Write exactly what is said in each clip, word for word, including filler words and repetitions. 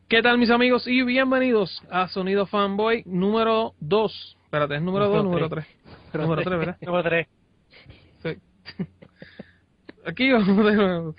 ¿Qué tal, mis amigos? Y bienvenidos a Sonido Fanboy número dos. Espérate, ¿es número dos o número tres? Número tres, ¿verdad? Número tres. Sí. Aquí vamos de nuevo.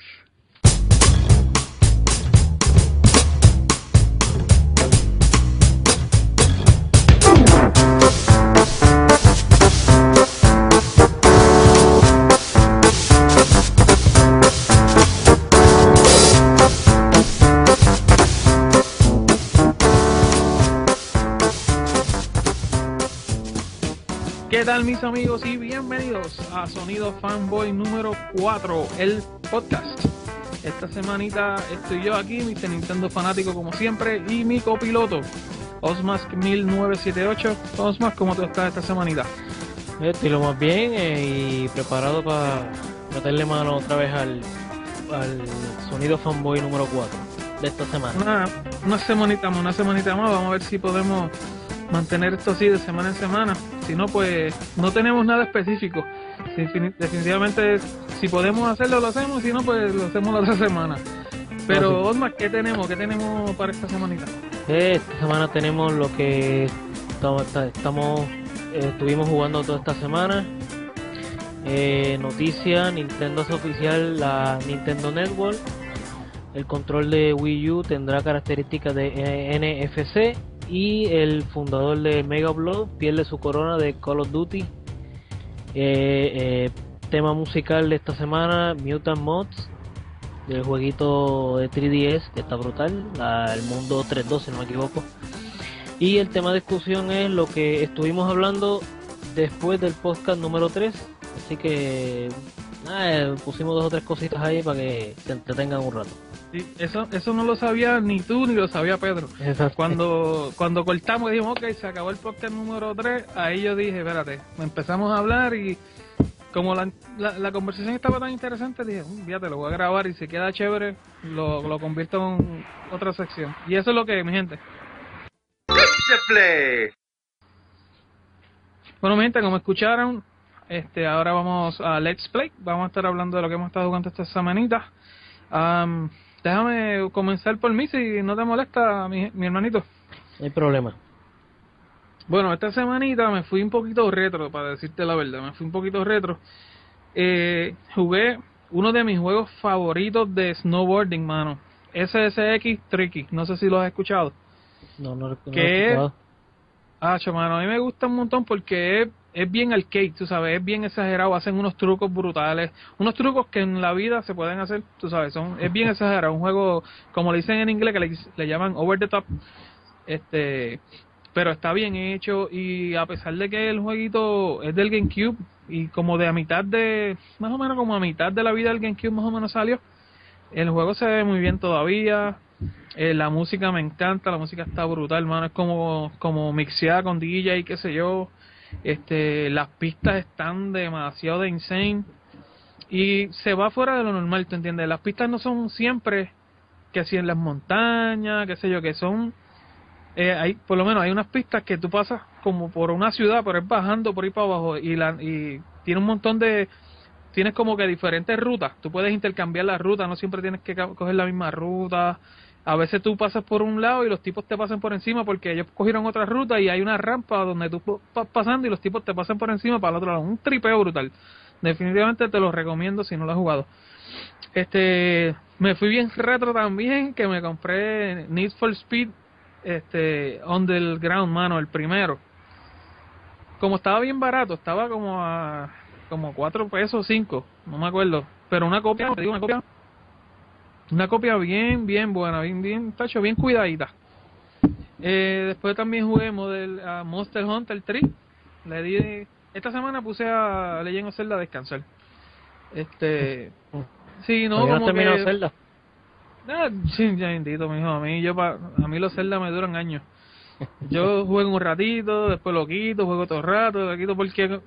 ¿Qué tal, mis amigos? Y bienvenidos a Sonido Fanboy número cuatro, el podcast. Esta semanita estoy yo aquí, mister Nintendo fanático como siempre, y mi copiloto, Osmask mil novecientos setenta y ocho. Osmask, ¿cómo tú estás esta semanita? Estoy lo más bien eh, y preparado para meterle mano otra vez al, al Sonido Fanboy número cuatro de esta semana. Una, una semanita más, una semanita más, vamos a ver si podemos mantener esto así de semana en semana. Si no, pues no tenemos nada específico. Si, definitivamente, si podemos hacerlo, lo hacemos. Si no, pues lo hacemos la otra semana. Pero, no, sí. Osmar, ¿qué tenemos? ¿Qué tenemos para esta semanita? Esta semana tenemos lo que estamos, estamos eh, estuvimos jugando toda esta semana. Eh, noticia: Nintendo es oficial, la Nintendo Network. El control de Wii U tendrá características de eh, N F C. Y el fundador de Mega Blood pierde su corona de Call of Duty. Eh, eh, tema musical de esta semana: Mutant Mods, del jueguito de tres D S, que está brutal, la, el mundo tres dos, si no me equivoco. Y el tema de discusión es lo que estuvimos hablando después del podcast número tres. Así que eh, pusimos dos o tres cositas ahí para que se entretengan un rato. Sí, eso eso no lo sabía ni tú ni lo sabía Pedro. Exacto. Cuando cuando cortamos y dijimos, ok, se acabó el podcast número tres, ahí yo dije, espérate, empezamos a hablar y como la, la, la conversación estaba tan interesante, dije, fíjate, lo voy a grabar y si queda chévere, lo, lo convierto en otra sección. Y eso es lo que, mi gente. Play. Bueno, mi gente, como escucharon, este ahora vamos a Let's Play. Vamos a estar hablando de lo que hemos estado jugando esta semanita. Um, Déjame comenzar por mí, si no te molesta, mi, mi hermanito. No hay problema. Bueno, esta semanita me fui un poquito retro, para decirte la verdad. Me fui un poquito retro. Eh, jugué uno de mis juegos favoritos de snowboarding, mano. S S X Tricky. No sé si lo has escuchado. No, no, no que lo he escuchado. Ah, chamano, a mí me gusta un montón porque es, es bien arcade, tú sabes, es bien exagerado, hacen unos trucos brutales, unos trucos que en la vida se pueden hacer, tú sabes, son es bien exagerado, un juego, como le dicen en inglés, que le, le llaman over the top, este, pero está bien hecho y a pesar de que el jueguito es del GameCube y como de a mitad de, más o menos como a mitad de la vida del GameCube más o menos salió, el juego se ve muy bien todavía. Eh, la música me encanta, la música está brutal, hermano, es como como mixeada con D J y qué sé yo. Este, las pistas están demasiado de insane y se va fuera de lo normal, ¿te entiendes? Las pistas no son siempre que si en las montañas, qué sé yo, que son eh, hay por lo menos hay unas pistas que tú pasas como por una ciudad, pero es bajando por ahí para abajo y la y tiene un montón de tienes como que diferentes rutas, tú puedes intercambiar las rutas, no siempre tienes que coger la misma ruta. A veces tú pasas por un lado y los tipos te pasan por encima porque ellos cogieron otra ruta y hay una rampa donde tú vas pasando y los tipos te pasan por encima para el otro lado. Un tripeo brutal. Definitivamente te lo recomiendo si no lo has jugado. Este, me fui bien retro también, que me compré Need for Speed este On the Ground, mano, el primero. Como estaba bien barato, estaba como a como cuatro pesos, cinco, no me acuerdo. Pero una copia, te digo una copia. Una copia bien, bien buena, bien, bien, tacho, bien cuidadita. Eh, después también jugué Model, uh, Monster Hunter tres. Le di, esta semana puse a Legend of Zelda a descansar. Este, sí, no, como no terminó que... Zelda? Ah, sí, ya bendito, mijo, a mí, yo pa, a mí los Zelda me duran años. Yo juego un ratito, después lo quito, juego todo el rato, lo quito porque...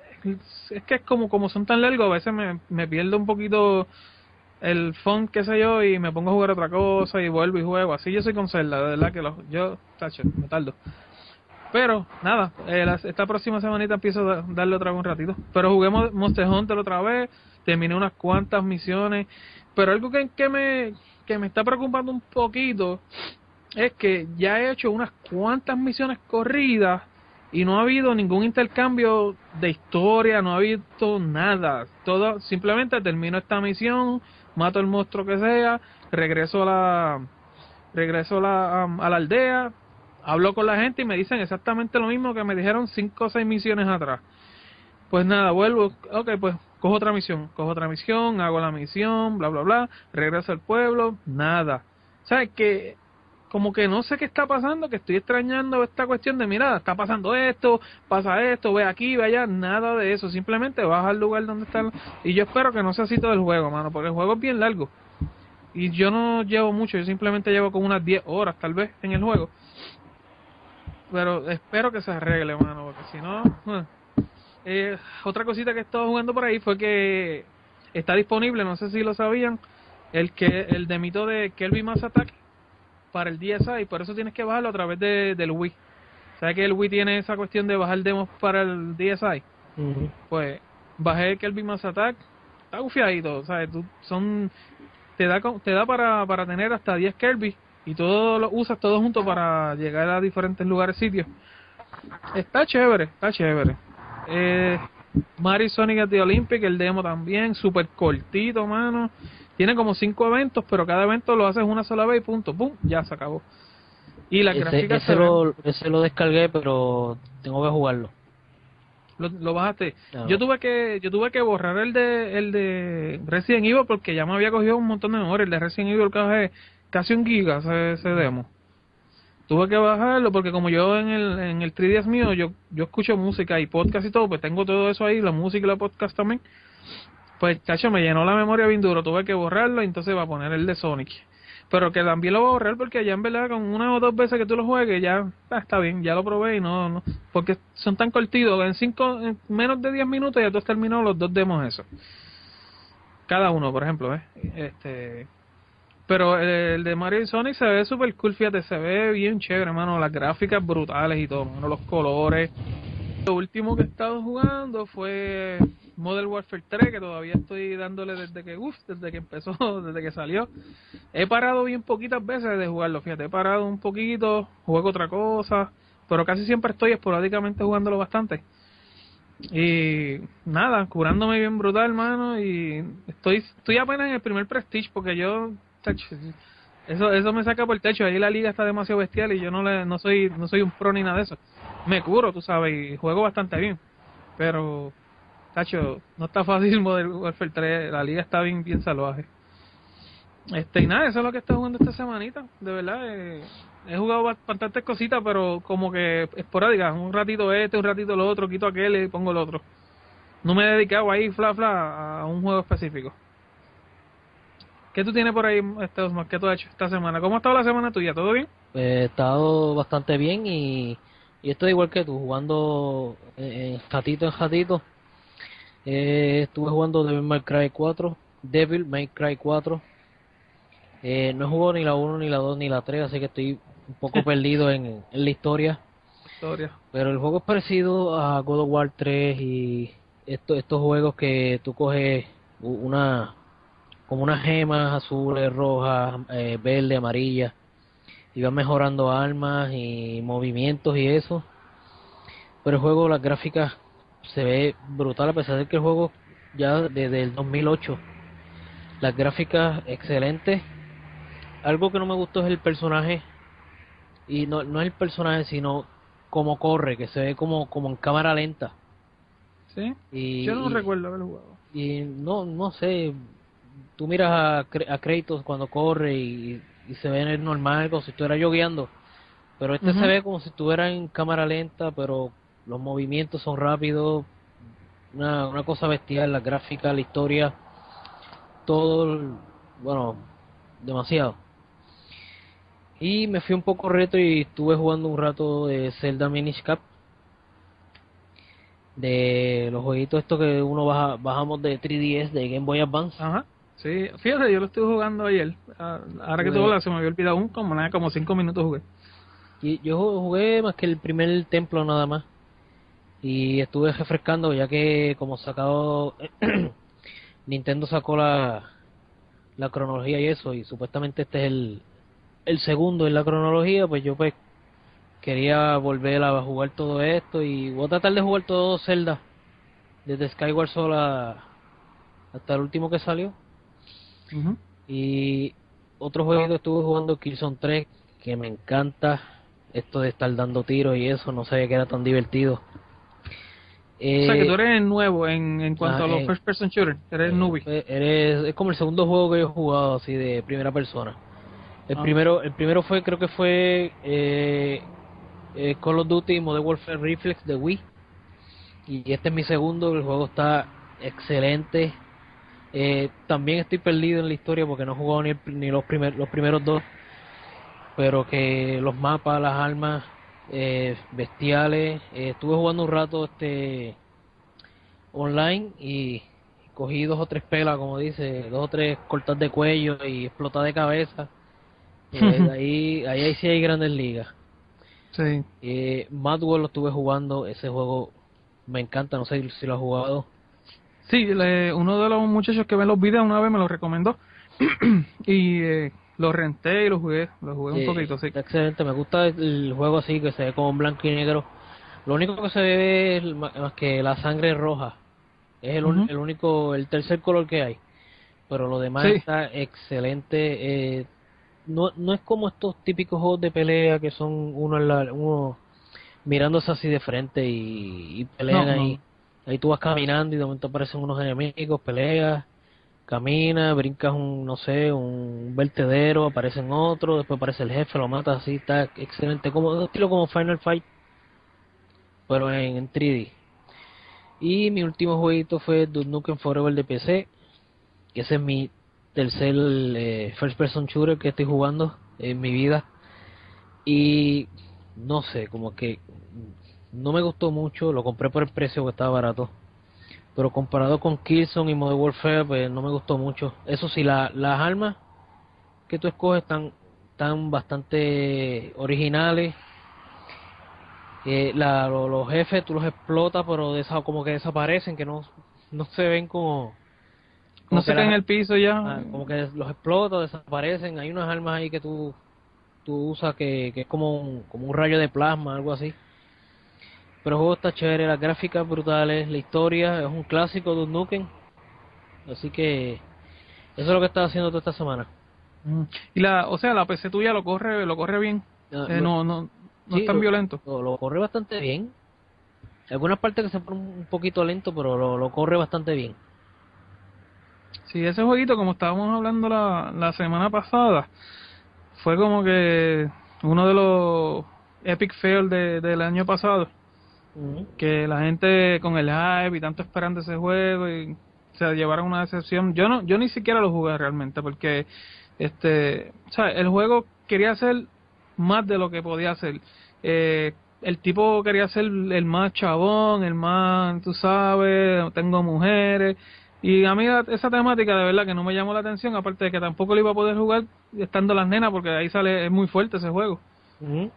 Es que es como, como son tan largos, a veces me, me pierdo un poquito... el fun, qué sé yo, y me pongo a jugar otra cosa y vuelvo y juego. Así yo soy con Zelda, de verdad que lo, yo, tacho, me tardo. Pero, nada, eh, la, esta próxima semanita empiezo a darle otra vez un ratito. Pero jugué Monster Hunter otra vez, terminé unas cuantas misiones. Pero algo que, que me que me está preocupando un poquito es que ya he hecho unas cuantas misiones corridas y no ha habido ningún intercambio de historia, no ha habido nada. Todo, simplemente termino esta misión, mato el monstruo que sea, regreso a la, regreso a la, a, a la aldea, hablo con la gente y me dicen exactamente lo mismo que me dijeron cinco o seis misiones atrás. Pues nada, vuelvo, ok, pues cojo otra misión, cojo otra misión, hago la misión, bla, bla, bla, regreso al pueblo, nada. ¿Sabes que como que no sé qué está pasando, que estoy extrañando esta cuestión de, mira, está pasando esto, pasa esto, ve aquí, ve allá, nada de eso, simplemente vas al lugar donde está, y yo espero que no sea así todo el juego, mano, porque el juego es bien largo, y yo no llevo mucho, yo simplemente llevo como unas diez horas, tal vez, en el juego, pero espero que se arregle, mano, porque si no, eh. Eh, otra cosita que he estado jugando por ahí fue que está disponible, no sé si lo sabían, el que el demito de Kirby Mass Attack para el D S i, por eso tienes que bajarlo a través de, del Wii. ¿Sabes que el Wii tiene esa cuestión de bajar demos para el D S i? Uh-huh. Pues bajé Kirby Mass Attack, está gufiadito, ¿sabes? Tú, son, te da te da para, para tener hasta diez Kirby y todo lo usas todo junto para llegar a diferentes lugares, sitios. Está chévere, está chévere. Eh, Mario Sonic at the Olympic, el demo también, súper cortito, mano. Tiene como cinco eventos, pero cada evento lo haces una sola vez y punto, pum, ya se acabó. Y las ese, gráficas ese se lo, ven. ese lo descargué, pero tengo que jugarlo. Lo, lo bajaste. No. Yo tuve que yo tuve que borrar el de el de Resident Evil porque ya me había cogido un montón de memoria. El de Resident Evil casi, casi un giga ese, ese demo. Tuve que bajarlo porque como yo en el en el tres D S mío yo yo escucho música y podcast y todo, pues tengo todo eso ahí, la música y la podcast también. Pues chacho, me llenó la memoria bien duro, tuve que borrarlo y entonces va a poner el de Sonic. Pero que también lo voy a borrar porque ya en verdad con una o dos veces que tú lo juegues ya ah, está bien, ya lo probé y no, no porque son tan cortitos, en cinco en menos de diez minutos ya tú has terminado los dos demos esos. Cada uno, por ejemplo, ¿eh? Este, pero el, el de Mario y Sonic se ve super cool, fíjate, se ve bien chévere, hermano, las gráficas brutales y todo, mano, los colores. Lo último que he estado jugando fue Modern Warfare tres, que todavía estoy dándole desde que uf, desde que empezó, desde que salió. He parado bien poquitas veces de jugarlo, fíjate, he parado un poquito, juego otra cosa, pero casi siempre estoy esporádicamente jugándolo bastante. Y nada, curándome bien brutal, hermano, y estoy estoy apenas en el primer Prestige porque yo tacho, eso eso me saca por el techo, ahí la liga está demasiado bestial y yo no le no soy no soy un pro ni nada de eso. Me curo, tú sabes, y juego bastante bien, pero tacho, no está fácil Modern Warfare tres, la liga está bien bien salvaje. Este, y nada, eso es lo que estoy jugando esta semanita, de verdad. Eh, he jugado bastantes cositas, pero como que esporádicas. Un ratito este, un ratito lo otro, quito aquel y pongo el otro. No me he dedicado ahí, fla, fla, a un juego específico. ¿Qué tú tienes por ahí, este Osmar? ¿Qué tú has hecho esta semana? ¿Cómo ha estado la semana tuya? ¿Todo bien? Pues he estado bastante bien y, y estoy igual que tú, jugando en ratito en ratito. Eh, estuve jugando Devil May Cry cuatro, Devil May Cry cuatro. Eh, no he jugado ni la uno, ni la dos, ni la tres, así que estoy un poco perdido en, en la historia. Historia. Pero el juego es parecido a God of War tres y esto, estos juegos que tú coges una como unas gemas azules, rojas, eh, verde, amarilla, y vas mejorando armas y movimientos y eso. Pero el juego, las gráficas se ve brutal, a pesar de que el juego ya desde el dos mil ocho, las gráficas excelentes. Algo que no me gustó es el personaje, y no, no es el personaje, sino cómo corre, que se ve como, como en cámara lenta. ¿Sí? Y, Yo no y, recuerdo haber jugado. y no, no sé, tú miras a, Cre- a Kratos cuando corre y, y se ve normal, como si estuviera yo guiando, pero este se Uh-huh. ve como si estuviera en cámara lenta, pero los movimientos son rápidos, una, una cosa bestial, la gráfica, la historia, todo, bueno, demasiado. Y me fui un poco reto y estuve jugando un rato de Zelda Minish Cap, de los jueguitos estos que uno baja, bajamos de tres D S, de Game Boy Advance. Ajá. Sí, fíjate, yo lo estuve jugando ayer. Ah, ahora que tú Jugué, hablas, se me había olvidado un, como nada, como cinco minutos jugué. y yo jugué más que el primer templo nada más. Y estuve refrescando ya que como sacado Nintendo sacó la, la cronología y eso, y supuestamente este es el, el segundo en la cronología, pues yo pues quería volver a jugar todo esto y voy a tratar de jugar todo Zelda, desde Skyward Sword a- hasta el último que salió. Ujú. Y otro juego que estuve jugando, Killzone tres, que me encanta, esto de estar dando tiros y eso, no sabía que era tan divertido. O sea, que tú Eh, eres nuevo en, en cuanto ah, a los eh, first person shooter, eres eh, newbie. eh, eres, es como el segundo juego que yo he jugado así de primera persona. El Ah, primero, el primero fue, creo que fue eh, eh, Call of Duty Modern Warfare Reflex de Wii. Y este es mi segundo, el juego está excelente. Eh, también estoy perdido en la historia porque no he jugado ni, el- ni los, primer, los primeros dos, pero que los mapas, las armas, eh, bestiales. Eh, estuve jugando un rato este online y cogí dos o tres pelas, como dice, dos o tres cortas de cuello y explotar de cabeza. Eh, ahí, ahí, ahí sí hay grandes ligas. sí. Eh, Mad World lo estuve jugando, ese juego me encanta, no sé si lo has jugado. Sí, le- uno de los muchachos que ven los videos una vez me lo recomendó y eh, lo renté y lo jugué, lo jugué un Eh, poquito, sí. está excelente, me gusta el juego así que se ve como en blanco y negro. Lo único que se ve es el ma- más que la sangre roja, es el, un- Ujú. el único, el tercer color que hay, pero lo demás Sí, está excelente. Eh, no, no es como estos típicos juegos de pelea que son uno, en la, uno mirándose así de frente y, y no, pelean ahí. no. Ahí tú vas caminando y de momento aparecen unos enemigos, peleas, camina, brincas un, no sé, un vertedero, aparecen otros, después aparece el jefe, lo mata así, está excelente, como estilo como Final Fight, pero en, en tres D. Y mi último jueguito fue Duke Nukem Forever de P C, que ese es mi tercer eh, first person shooter que estoy jugando en mi vida. Y no sé, como que no me gustó mucho, lo compré por el precio que estaba barato. Pero comparado con Killzone y Modern Warfare, pues no me gustó mucho. Eso sí, la, las armas que tú escoges están, están bastante originales. Eh, la, lo- los jefes tú los explotas, pero desa- como que desaparecen, que no, no se ven como, No como que se cae en las, el piso ya. ah, como que los explotas, desaparecen. Hay unas armas ahí que tú, tú usas que, que es como un, como un rayo de plasma, algo así. Pero el juego está chévere, las gráficas brutales, la historia es un clásico de un Nukem. Así que eso es lo que estaba haciendo toda esta semana. Mm. Y la, o sea, la P C tuya lo corre, lo corre bien. Ah, Eh, lo- no, no, no es sí, tan lo, violento. lo, lo corre bastante bien. Algunas partes que se ponen un poquito lento, pero lo, lo corre bastante bien. Sí, ese jueguito, como estábamos hablando la, la semana pasada, fue como que uno de los epic fail de, del año pasado. Ujú. Que la gente con el hype y tanto esperando ese juego y se llevaron una decepción. Yo no, yo ni siquiera lo jugué realmente porque este, o sea, el juego quería hacer más de lo que podía hacer. Eh, el tipo quería ser el más chabón, el más, tú sabes, tengo mujeres. Y a mí la- esa temática de verdad que no me llamó la atención, aparte de que tampoco lo iba a poder jugar estando las nenas, porque ahí sale, es muy fuerte ese juego. Ujú.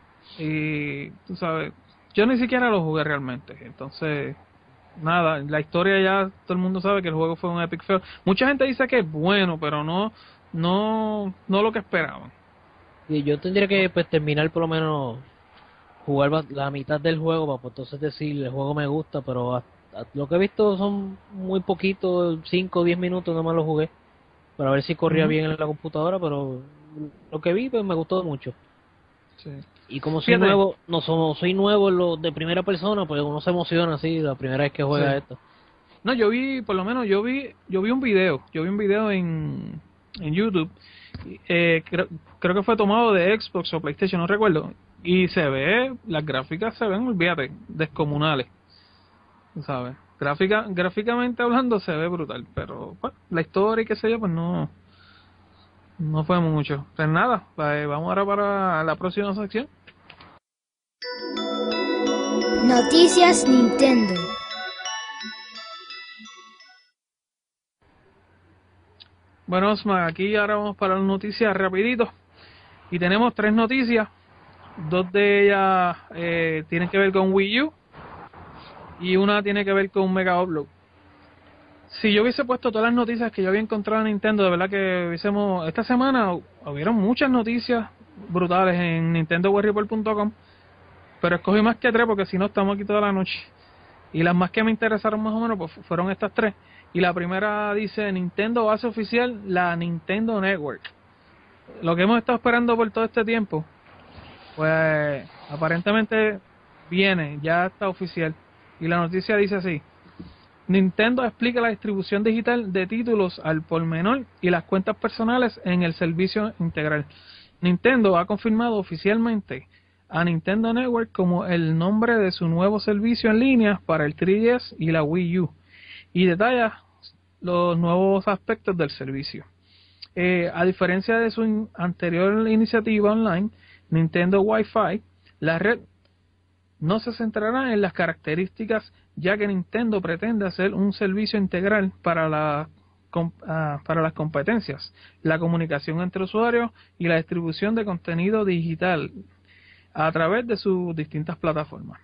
Y tú sabes, yo ni siquiera lo jugué realmente. Entonces, nada, la historia ya todo el mundo sabe que el juego fue un epic fail. Mucha gente dice que es bueno, pero no no no lo que esperaban. Y yo tendría que pues terminar por lo menos jugar ba- la mitad del juego para pues, entonces decir el juego me gusta, pero a- a- lo que he visto son muy poquitos, cinco o diez minutos nomás lo jugué, para ver si corría Ujú. bien en la computadora, pero lo que vi pues me gustó mucho. Sí. Y como soy Fíjate, nuevo, no somos, soy nuevo en lo de primera persona, pues uno se emociona así la primera vez que juega sí. esto. No, yo vi, por lo menos yo vi, yo vi un video, yo vi un video en, en YouTube, eh, creo, creo que fue tomado de Xbox o PlayStation, no recuerdo, y se ve, las gráficas se ven, olvídate, descomunales. ¿Sabes? Gráfica, gráficamente hablando se ve brutal, pero pues, la historia y qué sé yo, pues no, no fue mucho. Pues nada, pues, vamos ahora para la próxima sección. Noticias Nintendo. Bueno, Osma, aquí ahora vamos para las noticias rapidito. Y tenemos tres noticias. Dos de ellas eh, tienen que ver con Wii U y una tiene que ver con Mega Upload. si yo hubiese puesto todas las noticias que yo había encontrado en Nintendo, de verdad que hubiésemos, esta semana hubieron muchas noticias brutales en Nintendo Web Report punto com, pero escogí más que tres porque si no estamos aquí toda la noche. Y las más que me interesaron más o menos pues fueron estas tres. Y la primera dice: Nintendo hace oficial la Nintendo Network. Lo que hemos estado esperando por todo este tiempo, pues aparentemente viene, ya está oficial. Y la noticia dice así: Nintendo explica la distribución digital de títulos al por menor y las cuentas personales en el servicio integral. Nintendo ha confirmado oficialmente a Nintendo Network como el nombre de su nuevo servicio en línea para el tres D S y la Wii U, y detalla los nuevos aspectos del servicio. Eh, a diferencia de su in- anterior iniciativa online, Nintendo Wi-Fi, la red no se centrará en las características, ya que Nintendo pretende hacer un servicio integral para, la, com, uh, para las competencias, la comunicación entre usuarios y la distribución de contenido digital a través de sus distintas plataformas.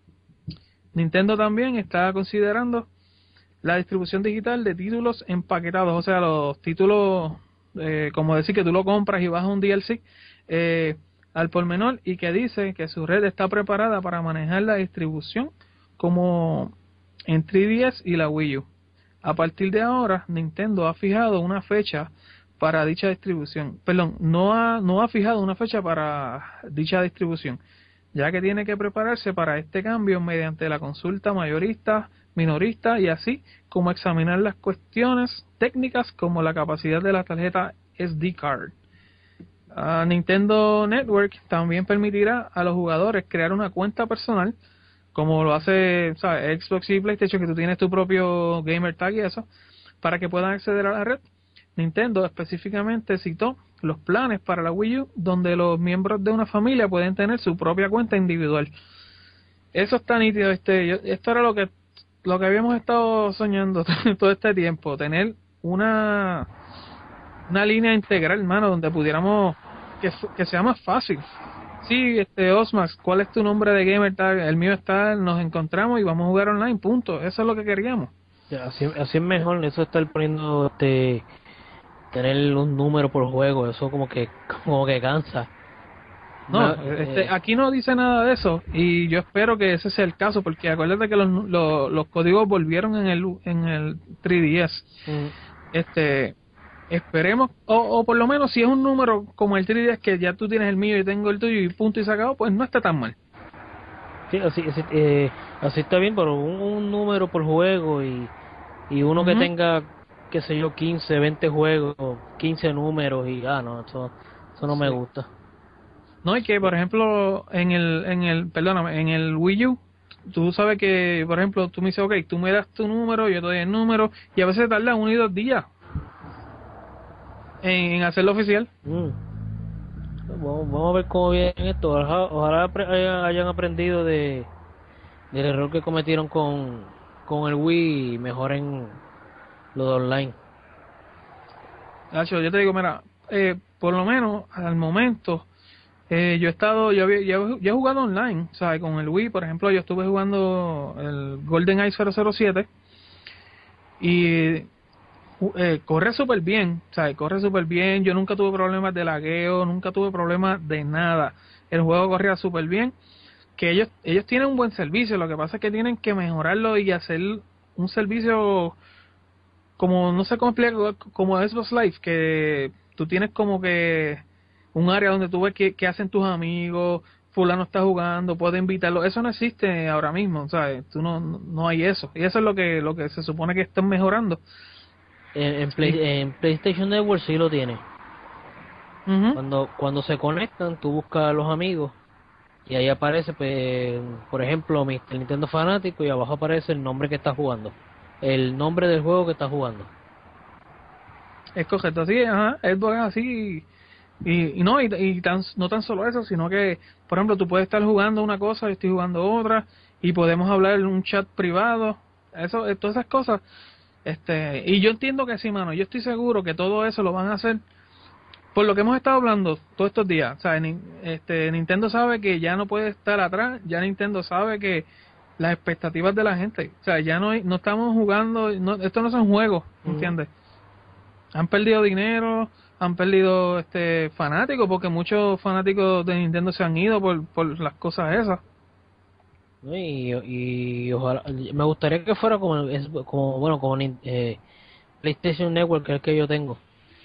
Nintendo también está considerando la distribución digital de títulos empaquetados, o sea, los títulos, eh, como decir que tú lo compras y bajas un D L C eh, al por menor, y que dice que su red está preparada para manejar la distribución como en tres D S y la Wii U. A partir de ahora, Nintendo ha fijado una fecha para dicha distribución. Perdón, no ha, no ha fijado una fecha para dicha distribución, ya que tiene que prepararse para este cambio mediante la consulta mayorista, minorista, y así como examinar las cuestiones técnicas como la capacidad de la tarjeta S D card. Uh, Nintendo Network también permitirá a los jugadores crear una cuenta personal, como lo hace, ¿sabes?, Xbox y PlayStation, que tú tienes tu propio gamer tag y eso, para que puedan acceder a la red. Nintendo específicamente citó los planes para la Wii U, donde los miembros de una familia pueden tener su propia cuenta individual. Eso está nítido. Este, yo, esto era lo que lo que habíamos estado soñando todo este tiempo, tener una una línea integral, hermano, donde pudiéramos que, que sea más fácil. Sí, este Osmax, ¿cuál es tu nombre de gamer tag? El mío está, nos encontramos y vamos a jugar online, punto. Eso es lo que queríamos. Ya, así, así es mejor, eso estar poniendo este tener un número por juego, eso como que como que cansa. No, Una, este, eh, aquí no dice nada de eso, y yo espero que ese sea el caso, porque acuérdate que los, los, los códigos volvieron en el en el tres D S. mm, Este, esperemos, o, o por lo menos si es un número como el tres D S, que ya tú tienes el mío y tengo el tuyo y punto y sacado, pues no está tan mal. sí, así, así, eh, así está bien, pero un, un número por juego y, y uno Uh-huh. que tenga, qué sé yo, quince, veinte juegos, quince números y ah, no, eso, eso no me Sí. gusta. No, y que por ejemplo en el, en el, perdóname, en el Wii U, tú sabes que, por ejemplo, tú me dices, ok, tú me das tu número, yo te doy el número, y a veces tarda uno y dos días en, en hacerlo oficial. Mm. Vamos, vamos a ver cómo viene esto. Ojalá, ojalá apre- haya- hayan aprendido de del error que cometieron con, con el Wii y mejoren lo de online. Nacho, yo te digo, mira, eh, por lo menos al momento, eh, yo he estado, yo, había, yo, yo he jugado online, ¿sabes? Con el Wii, por ejemplo, yo estuve jugando el GoldenEye cero cero siete y eh, corre súper bien, ¿sabes? Corre súper bien, yo nunca tuve problemas de lagueo, nunca tuve problemas de nada. El juego corría súper bien, que ellos ellos tienen un buen servicio, lo que pasa es que tienen que mejorarlo y hacer un servicio como, no sé cómo explicar, como Xbox Live, que tú tienes como que un área donde tú ves qué, qué hacen tus amigos, fulano está jugando, puedes invitarlo. Eso no existe ahora mismo, ¿sabes? Tú no, no hay eso. Y eso es lo que lo que se supone que están mejorando. En, en, Play- Y, en PlayStation Network sí lo tiene. ujú, Cuando cuando se conectan, tú buscas a los amigos y ahí aparece, pues, por ejemplo, mister Nintendo Fanático, y abajo aparece el nombre que está jugando, el nombre del juego que está jugando. es correcto, así, ajá, Xbox es así. Y, y no, y, y tan, no tan solo eso, sino que, por ejemplo, tú puedes estar jugando una cosa, yo estoy jugando otra, y podemos hablar en un chat privado, eso, eh, todas esas cosas. Este, y yo entiendo que sí, mano, yo estoy seguro que todo eso lo van a hacer por lo que hemos estado hablando todos estos días. O sea, ni- este, Nintendo sabe que ya no puede estar atrás, ya Nintendo sabe que las expectativas de la gente. O sea, ya no hay, no estamos jugando, no, esto no son juegos, ¿entiendes? Uh-huh. Han perdido dinero, han perdido este fanáticos, porque muchos fanáticos de Nintendo se han ido por, por las cosas esas. Y, y ojalá, me gustaría que fuera como, es, como bueno, como eh, PlayStation Network, que es el que yo tengo.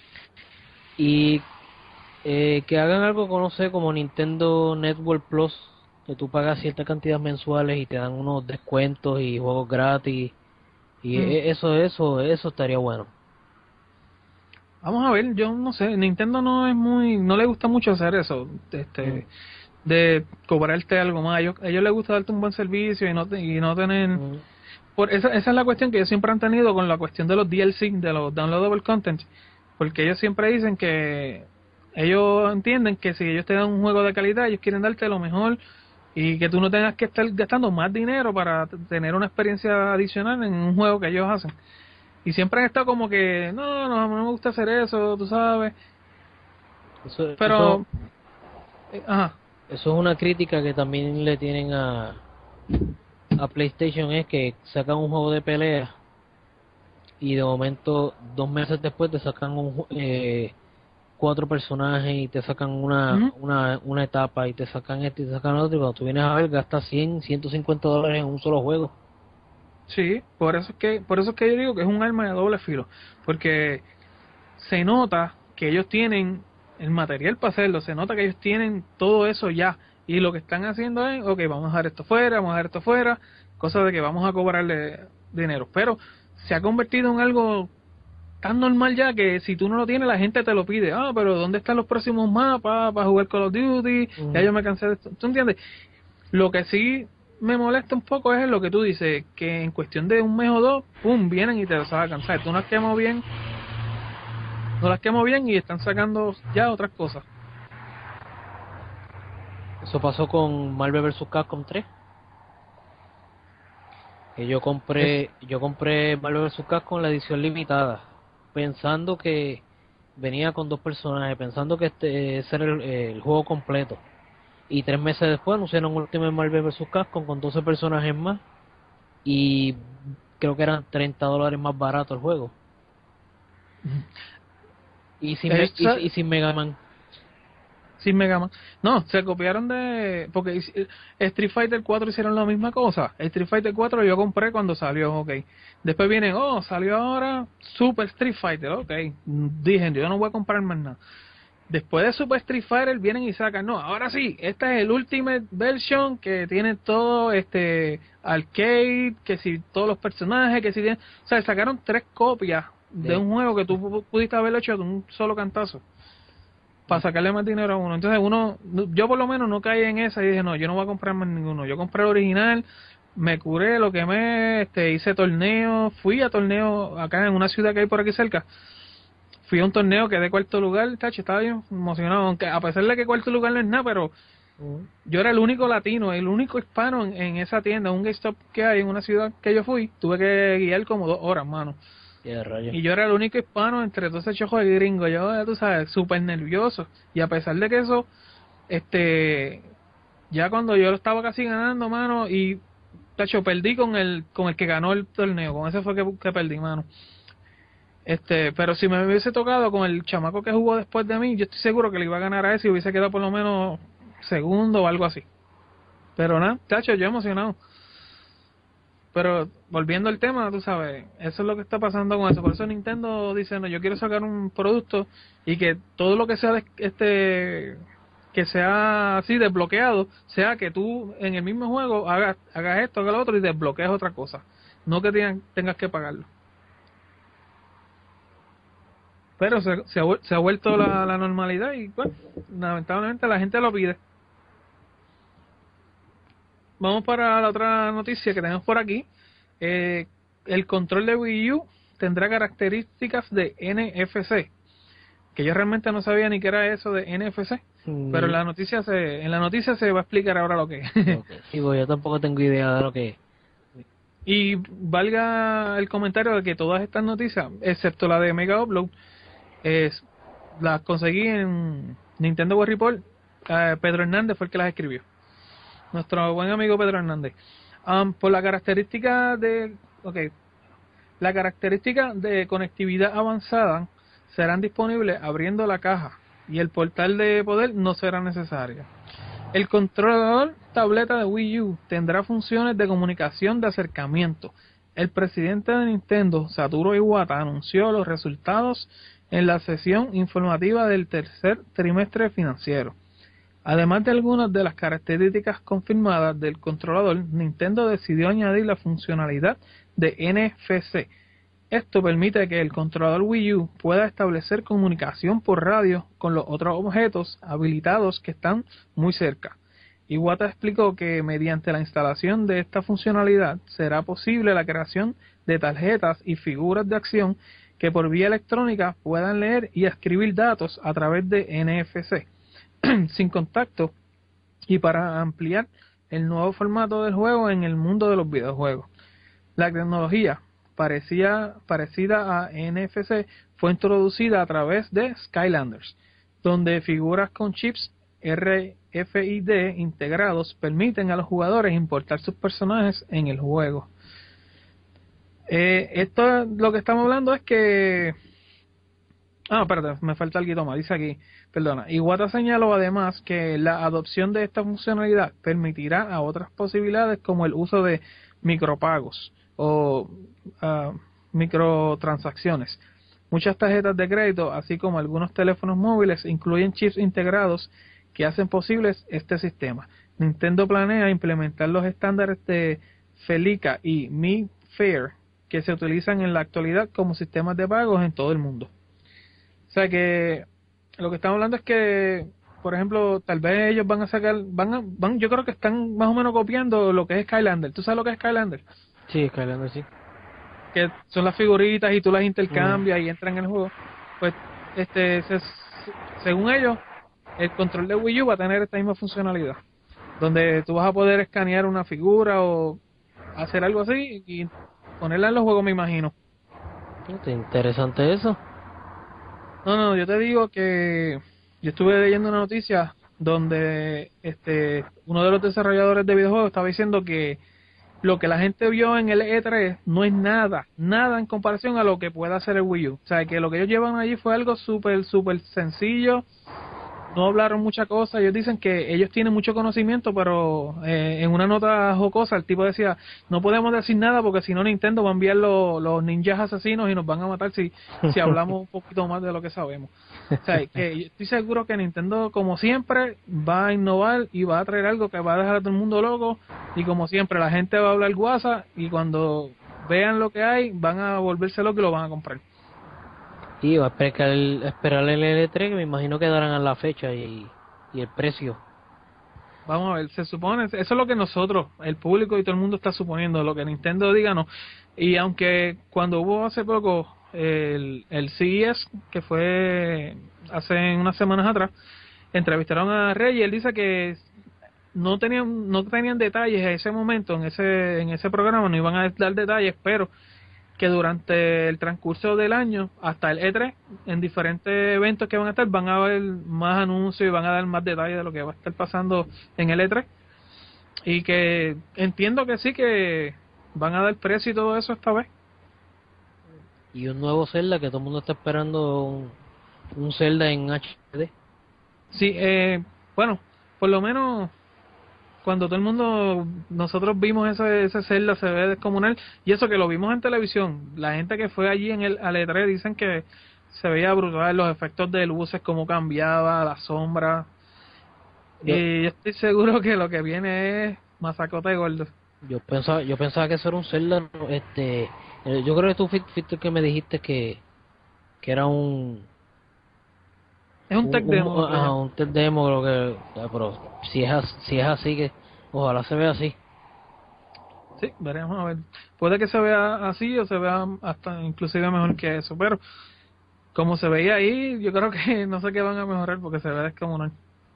Y eh, que hagan algo, no sé, como Nintendo Network Plus, que tú pagas cierta cantidad mensuales y te dan unos descuentos y juegos gratis. Y mm. eso, eso, eso estaría bueno. Vamos a ver, yo no sé, Nintendo no es muy, no le gusta mucho hacer eso, este, mm. de cobrarte algo más. A ellos, a ellos les gusta darte un buen servicio y no te, y no tener, mm. por esa, esa es la cuestión que ellos siempre han tenido con la cuestión de los D L C, de los downloadable content, porque ellos siempre dicen que ellos entienden que si ellos te dan un juego de calidad, ellos quieren darte lo mejor y que tú no tengas que estar gastando más dinero para tener una experiencia adicional en un juego que ellos hacen. Y siempre han estado como que, no, no, no me gusta hacer eso, tú sabes. Eso, Pero, eso, eh, ajá. Eso es una crítica que también le tienen a, a PlayStation, es que sacan un juego de pelea y de momento, dos meses después, te sacan un, eh, cuatro personajes y te sacan una, uh-huh. una, una etapa y te sacan este y te sacan otro, y cuando tú vienes a ver, gastas cien, ciento cincuenta dólares en un solo juego. Sí, por eso es que por eso es que yo digo que es un arma de doble filo, porque se nota que ellos tienen el material para hacerlo, se nota que ellos tienen todo eso ya, y lo que están haciendo es, ok, vamos a dejar esto fuera, vamos a dejar esto fuera, cosa de que vamos a cobrarle dinero, pero se ha convertido en algo tan normal ya que si tú no lo tienes, la gente te lo pide. Ah, pero ¿dónde están los próximos mapas para jugar Call of Duty? Uh-huh. Ya yo me cansé de esto. ¿Tú entiendes? Lo que sí me molesta un poco es lo que tú dices, que en cuestión de un mes o dos, pum, vienen y te los vas a cansar. Tú no las quemo bien, no las quemo bien y están sacando ya otras cosas. Eso pasó con Marvel versus. Capcom tres. Que yo compré, es... yo compré Marvel versus. Capcom la edición limitada, pensando que venía con dos personajes, pensando que este ese era el, el juego completo. Y tres meses después anunciaron Ultimate Marvel versus. Capcom con doce personajes más. Y creo que eran treinta dólares más barato el juego. Y sin, me, y, y sin Mega Man. Sin Mega Man. No, se copiaron de... Porque Street Fighter cuatro hicieron la misma cosa. Street Fighter cuatro yo compré cuando salió, ok. Después vienen, oh, salió ahora Super Street Fighter, ok. Dije, yo no voy a comprar más nada. Después de Super Street Fighter vienen y sacan, no, ahora sí, esta es el Ultimate Version que tiene todo este arcade, que si todos los personajes, que si tienen, o sea, sacaron tres copias de, de un juego que tú pudiste haberlo hecho de un solo cantazo para sacarle más dinero a uno. Entonces uno, yo por lo menos no caí en esa y dije, no, yo no voy a comprar más ninguno. Yo compré el original, me curé, lo quemé, este, hice torneos, fui a torneos acá en una ciudad que hay por aquí cerca. Fui a un torneo, quedé cuarto lugar, tacho, estaba bien emocionado, aunque a pesar de que cuarto lugar no es nada, pero uh-huh. yo era el único latino, el único hispano en, en esa tienda, un GameStop que hay en una ciudad que yo fui, tuve que guiar como dos horas, mano. Yeah, y yo era el único hispano entre todos esos chojos de gringo, yo, ya tú sabes, súper nervioso, y a pesar de que eso, este, ya cuando yo lo estaba casi ganando, mano, y tacho, perdí con el con el que ganó el torneo, con ese fue que, que perdí, mano. Este, pero si me hubiese tocado con el chamaco que jugó después de mí, yo estoy seguro que le iba a ganar a ese y hubiese quedado por lo menos segundo o algo así. Pero nada, chacho, yo emocionado. Pero volviendo al tema, tú sabes, eso es lo que está pasando con eso. Por eso Nintendo dice, no, yo quiero sacar un producto y que todo lo que sea de, este que sea así desbloqueado, sea que tú en el mismo juego hagas, hagas esto, hagas lo otro y desbloquees otra cosa. No que tengas, tengas que pagarlo. Pero se, se, ha, se ha vuelto la, la normalidad y, bueno, lamentablemente la gente lo pide. Vamos para la otra noticia que tenemos por aquí. Eh, el control de Wii U tendrá características de N F C. Que yo realmente no sabía ni qué era eso de N F C. Mm. Pero en la noticia se en la noticia se va a explicar ahora lo que es. Okay. Sí, pues yo tampoco tengo idea de lo que es. Y valga el comentario de que todas estas noticias, excepto la de Mega Upload, es, las conseguí en Nintendo Web Report. eh, Pedro Hernández fue el que las escribió, nuestro buen amigo Pedro Hernández. Um, por la característica de, okay, la característica de conectividad avanzada serán disponibles abriendo la caja y el portal de poder no será necesario. El controlador tableta de Wii U tendrá funciones de comunicación de acercamiento. El presidente de Nintendo, Satoru Iwata, anunció los resultados en la sesión informativa del tercer trimestre financiero. Además de algunas de las características confirmadas del controlador, Nintendo decidió añadir la funcionalidad de N F C. Esto permite que el controlador Wii U pueda establecer comunicación por radio con los otros objetos habilitados que están muy cerca. Iwata explicó que mediante la instalación de esta funcionalidad será posible la creación de tarjetas y figuras de acción que por vía electrónica puedan leer y escribir datos a través de N F C sin contacto, y para ampliar el nuevo formato del juego en el mundo de los videojuegos. La tecnología parecía, parecida a N F C fue introducida a través de Skylanders, donde figuras con chips R F I D integrados permiten a los jugadores importar sus personajes en el juego. Eh, esto lo que estamos hablando es que... Ah, perdón, me falta algo más. Dice aquí, perdona. Iwata señaló además que la adopción de esta funcionalidad permitirá a otras posibilidades como el uso de micropagos o uh, microtransacciones. Muchas tarjetas de crédito, así como algunos teléfonos móviles, incluyen chips integrados que hacen posibles este sistema. Nintendo planea implementar los estándares de Felica y Mi Fair que se utilizan en la actualidad como sistemas de pagos en todo el mundo. O sea que lo que estamos hablando es que, por ejemplo, tal vez ellos van a sacar, van a, van, yo creo que están más o menos copiando lo que es Skylander. ¿Tú sabes lo que es Skylander? Sí, Skylander, sí. Que son las figuritas y tú las intercambias mm. y entran en el juego. Pues, este, se, según ellos, el control de Wii U va a tener esta misma funcionalidad, donde tú vas a poder escanear una figura o hacer algo así y ponerla en los juegos, me imagino. Qué interesante eso. No, no, yo te digo que yo estuve leyendo una noticia donde este uno de los desarrolladores de videojuegos estaba diciendo que lo que la gente vio en el E tres no es nada, nada en comparación a lo que puede hacer el Wii U. O sea, que lo que ellos llevan allí fue algo súper, súper sencillo. No hablaron mucha cosa. Ellos dicen que ellos tienen mucho conocimiento, pero eh, en una nota jocosa el tipo decía, no podemos decir nada porque si no Nintendo va a enviar los, los ninjas asesinos y nos van a matar si, si hablamos un poquito más de lo que sabemos. O sea, que yo estoy seguro que Nintendo, como siempre, va a innovar y va a traer algo que va a dejar a todo el mundo loco, y como siempre la gente va a hablar guasa y cuando vean lo que hay van a volverse locos y lo van a comprar. Y va a esperar el, esperar el L tres, que me imagino que darán a la fecha y, y el precio. Vamos a ver, se supone, eso es lo que nosotros, el público y todo el mundo está suponiendo, lo que Nintendo diga no. Y aunque cuando hubo hace poco el, el C E S, que fue hace unas semanas atrás, entrevistaron a Rey y él dice que no tenían no tenían detalles en ese momento, en ese en ese programa, no iban a dar detalles, pero que durante el transcurso del año, hasta el E tres, en diferentes eventos que van a estar, van a haber más anuncios y van a dar más detalles de lo que va a estar pasando en el E tres. Y que entiendo que sí, que van a dar precio y todo eso esta vez. Y un nuevo Zelda, que todo el mundo está esperando un, un Zelda en H D. Sí, eh, bueno, por lo menos... Cuando todo el mundo, nosotros vimos ese, ese Zelda se ve descomunal, y eso que lo vimos en televisión, la gente que fue allí en el al E tres dicen que se veía brutal, los efectos de luces, cómo cambiaba, la sombra, yo, y yo estoy seguro que lo que viene es masacote gordo. Yo pensaba, yo pensaba que eso era un Zelda, este, yo creo que tú fuiste el que me dijiste que, que era un... Es un tech demo. Un, ajá, un tech demo, creo que, pero si es, así, si es así, que ojalá se vea así. Sí, veremos a ver. Puede que se vea así o se vea hasta inclusive mejor que eso, pero como se veía ahí, yo creo que no sé qué van a mejorar porque se ve descomunal.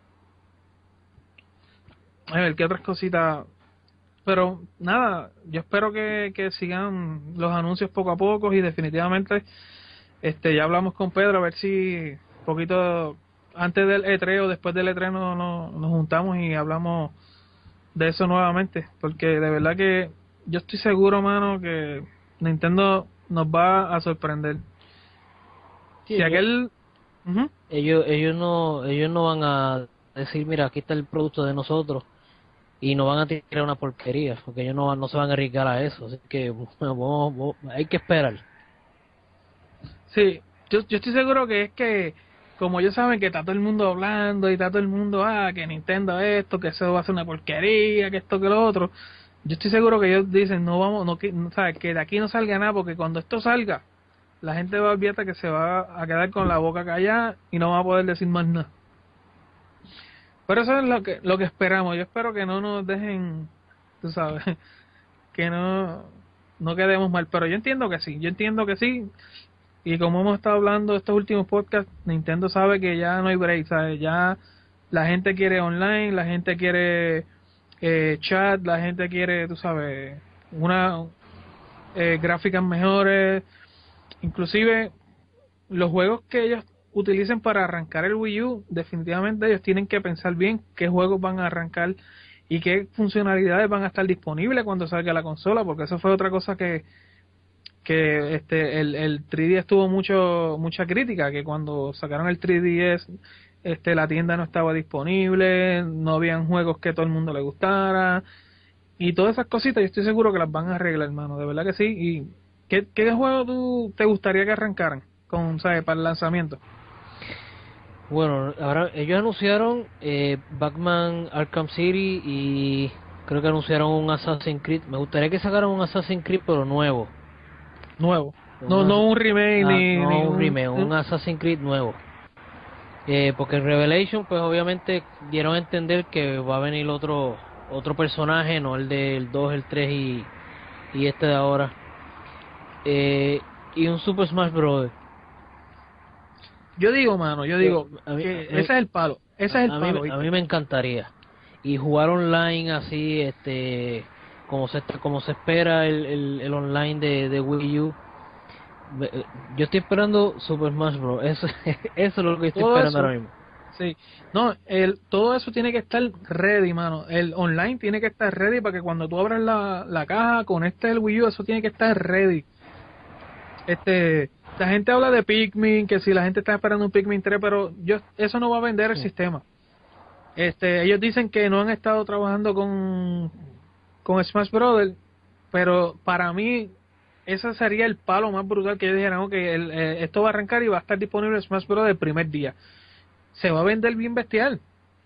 A ver, qué otras cositas. Pero nada, yo espero que, que sigan los anuncios poco a poco y definitivamente este ya hablamos con Pedro a ver si poquito antes del E tres o después del E tres no, no, nos juntamos y hablamos de eso nuevamente, porque de verdad que yo estoy seguro, mano, que Nintendo nos va a sorprender. Sí, Si ellos, aquel... Ujú. ellos, ellos no, ellos no van a decir, mira, aquí está el producto de nosotros y no van a tirar una porquería, porque ellos no, no se van a arriesgar a eso, así que bueno, vamos- vamos- hay que esperar. Sí, yo, yo estoy seguro que es que, como ellos saben que está todo el mundo hablando y está todo el mundo, ah, que Nintendo esto, que eso va a ser una porquería, que esto, que lo otro, yo estoy seguro que ellos dicen, no vamos, no, que, no, ¿sabes? Que de aquí no salga nada, porque cuando esto salga, la gente va a olvidar que se va a quedar con la boca callada y no va a poder decir más nada. Pero eso es lo que, lo que esperamos. Yo espero que no nos dejen, tú sabes, que no, no quedemos mal. Pero yo entiendo que sí, yo entiendo que sí. Y como hemos estado hablando estos últimos podcasts, Nintendo sabe que ya no hay break, ¿sabes? Ya la gente quiere online, la gente quiere eh, chat, la gente quiere, tú sabes, una eh, gráficas mejores, inclusive los juegos que ellos utilicen para arrancar el Wii U, definitivamente ellos tienen que pensar bien qué juegos van a arrancar y qué funcionalidades van a estar disponibles cuando salga la consola, porque eso fue otra cosa que que este el, el tres D S tuvo mucho mucha crítica, que cuando sacaron el tres D S este la tienda no estaba disponible, no habían juegos que todo el mundo le gustara y todas esas cositas yo estoy seguro que las van a arreglar, hermano, de verdad que sí. ¿Y qué, qué juego tú te gustaría que arrancaran con, ¿sabes? Para el lanzamiento? Bueno, ahora ellos anunciaron eh, Batman Arkham City y creo que anunciaron un Assassin's Creed. Me gustaría que sacaran un Assassin's Creed pero nuevo. Nuevo, no Un no as- un remake ah, ni, no ni un un remake, un Assassin's Creed nuevo. Eh, porque en Revelation pues obviamente dieron a entender que va a venir otro otro personaje, no el del dos, el tres y, y este de ahora. Eh, y un Super Smash Bros. yo digo, mano, yo Yo- digo a mí, que a mí, ese es el palo, ese es el a mí, palo, a ¿viste? mí me encantaría. Y jugar online así, este, como se, como se espera el, el, el online de, de Wii U. Ve- eh, Yo estoy esperando Super Smash Bros. Eso, eso es lo que estoy Todo esperando eso. ahora mismo. Sí, no, el, todo eso tiene que estar ready, mano. El online tiene que estar ready para que cuando tú abras la, la caja, conectes el Wii U, eso tiene que estar ready. Este, la gente habla de Pikmin, que si la gente está esperando un Pikmin tres, pero yo eso no va a vender el Sí. sistema. Este, ellos dicen que no han estado trabajando con con Smash Brothers, pero para mí ese sería el palo más brutal que ellos dijeran, ok, el, eh, esto va a arrancar y va a estar disponible Smash Bros. El primer día. Se va a vender bien bestial.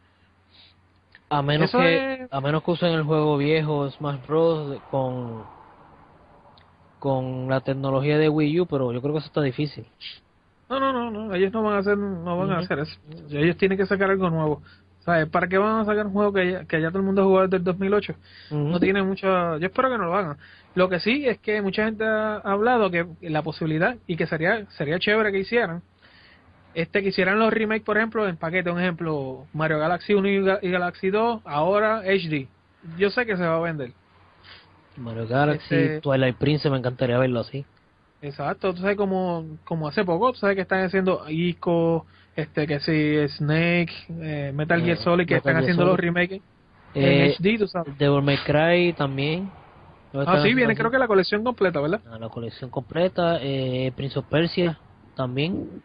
A menos Eso que, es... a menos que usen el juego viejo Smash Bros. con, con la tecnología de Wii U, pero yo creo que eso está difícil. No, no, no, no, ellos no van a hacer, no van a Ujú, hacer eso. Ellos tienen que sacar algo nuevo. ¿Sabes? ¿Para qué van a sacar un juego que ya, que ya todo el mundo ha jugado desde el dos mil ocho? No ujú. tiene mucha... Yo espero que no lo hagan. Lo que sí es que mucha gente ha hablado que la posibilidad, y que sería sería chévere que hicieran, este que hicieran los remakes, por ejemplo, en paquete. Un ejemplo, Mario Galaxy uno y, Ga- y Galaxy dos, ahora H D. Yo sé que se va a vender. Mario Galaxy, Este... Twilight Princess, me encantaría verlo así. Exacto, tú sabes como, como hace poco, tú sabes que están haciendo Ico, este que si Snake, eh, Metal Gear Eh, Solid, que Metal están Gear haciendo los Solid. remakes en Eh, H D, tú sabes. Devil May Cry también. Lo Ah, están sí, haciendo viene creo así. que la colección completa, ¿verdad? Ah, la colección completa. Eh, Prince of Persia también.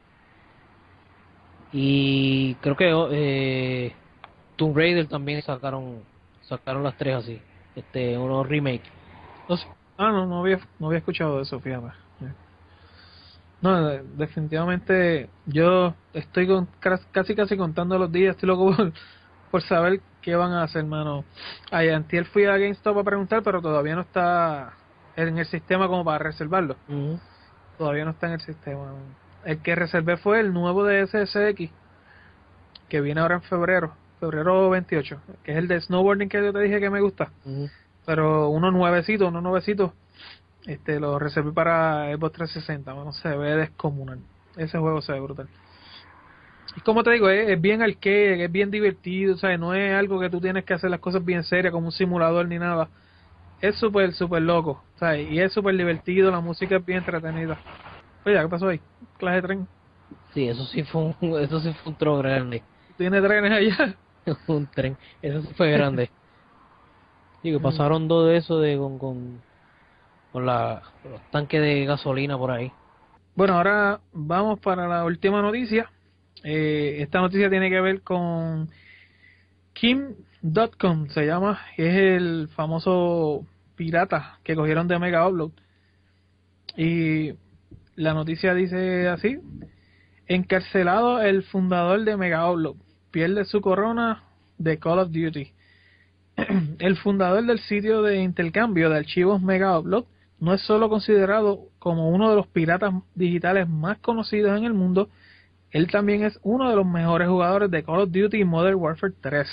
Y creo que oh, eh, Tomb Raider también sacaron sacaron las tres así. Este, unos remake. No sé. Ah, no, no había, no había escuchado de eso, fíjate. No, de- definitivamente yo estoy con, casi casi casi contando los días, estoy loco por, por saber qué van a hacer, mano. Ay, antier fui a GameStop a preguntar, pero todavía no está en el sistema como para reservarlo. Ujú. Todavía no está en el sistema. El que reservé fue el nuevo de S S X, que viene ahora en febrero, febrero veintiocho, que es el de snowboarding que yo te dije que me gusta. Ujú. Pero uno nuevecito, uno nuevecito, este lo reservé para Xbox trescientos sesenta, bueno, se ve descomunal. Ese juego se ve brutal. Y como te digo, es, es bien arcade, es bien divertido, ¿sabes? No es algo que tú tienes que hacer las cosas bien serias como un simulador ni nada. Es súper, súper loco, ¿sabes? Y es súper divertido, la música es bien entretenida. Oye, ¿qué pasó ahí? Clase de tren. Sí, eso sí fue un, eso sí fue un tro grande. ¿Tiene trenes allá? Un tren. Eso sí fue grande. Y que pasaron dos de esos de con, con, con la, los tanques de gasolina por ahí. Bueno, ahora vamos para la última noticia. Eh, esta noticia tiene que ver con Kim punto com, se llama, es el famoso pirata que cogieron de Mega Upload. Y la noticia dice así: encarcelado el fundador de Mega Upload, pierde su corona de Call of Duty. El fundador del sitio de intercambio de archivos Mega Upload no es solo considerado como uno de los piratas digitales más conocidos en el mundo, él también es uno de los mejores jugadores de Call of Duty y Modern Warfare tres.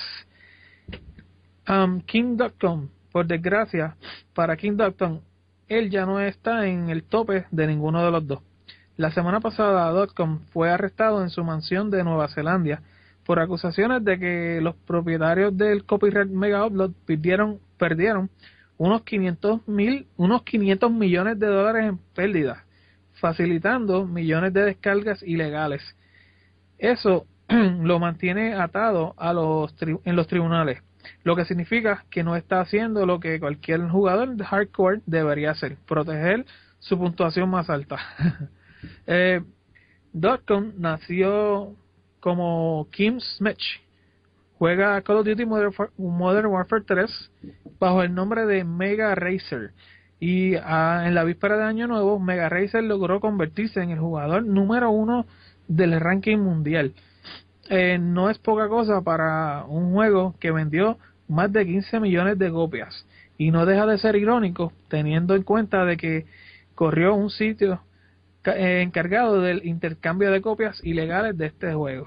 Um, King punto com, por desgracia, para King punto com, él ya no está en el tope de ninguno de los dos. La semana pasada, .com fue arrestado en su mansión de Nueva Zelanda por acusaciones de que los propietarios del copyright Mega Upload perdieron, perdieron unos quinientos mil, unos quinientos millones de dólares en pérdidas, facilitando millones de descargas ilegales. Eso lo mantiene atado a los tri- en los tribunales, lo que significa que no está haciendo lo que cualquier jugador de hardcore debería hacer: proteger su puntuación más alta. eh, .com nació como Kim Smith, juega Call of Duty Modern, Modern Warfare tres bajo el nombre de Mega Racer, y ah, en la víspera de Año Nuevo, Mega Racer logró convertirse en el jugador número uno del ranking mundial. Eh, no es poca cosa para un juego que vendió más de quince millones de copias, y no deja de ser irónico teniendo en cuenta de que corrió un sitio eh, encargado del intercambio de copias ilegales de este juego.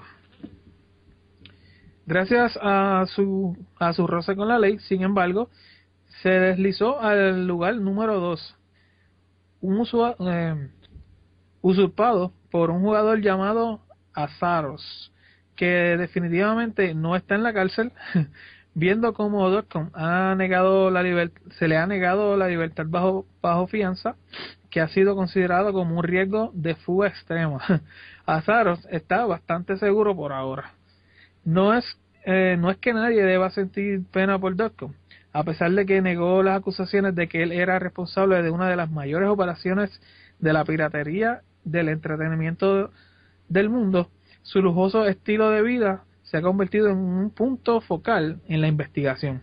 Gracias a su a su roce con la ley, sin embargo, se deslizó al lugar número dos, un usua, eh, usurpado por un jugador llamado Azaros, que definitivamente no está en la cárcel, viendo cómo .com ha negado la libertad, se le ha negado la libertad bajo bajo fianza, que ha sido considerado como un riesgo de fuga extrema. Azaros está bastante seguro por ahora. No es eh, no es que nadie deba sentir pena por .com, a pesar de que negó las acusaciones de que él era responsable de una de las mayores operaciones de la piratería del entretenimiento del mundo. Su lujoso estilo de vida se ha convertido en un punto focal en la investigación.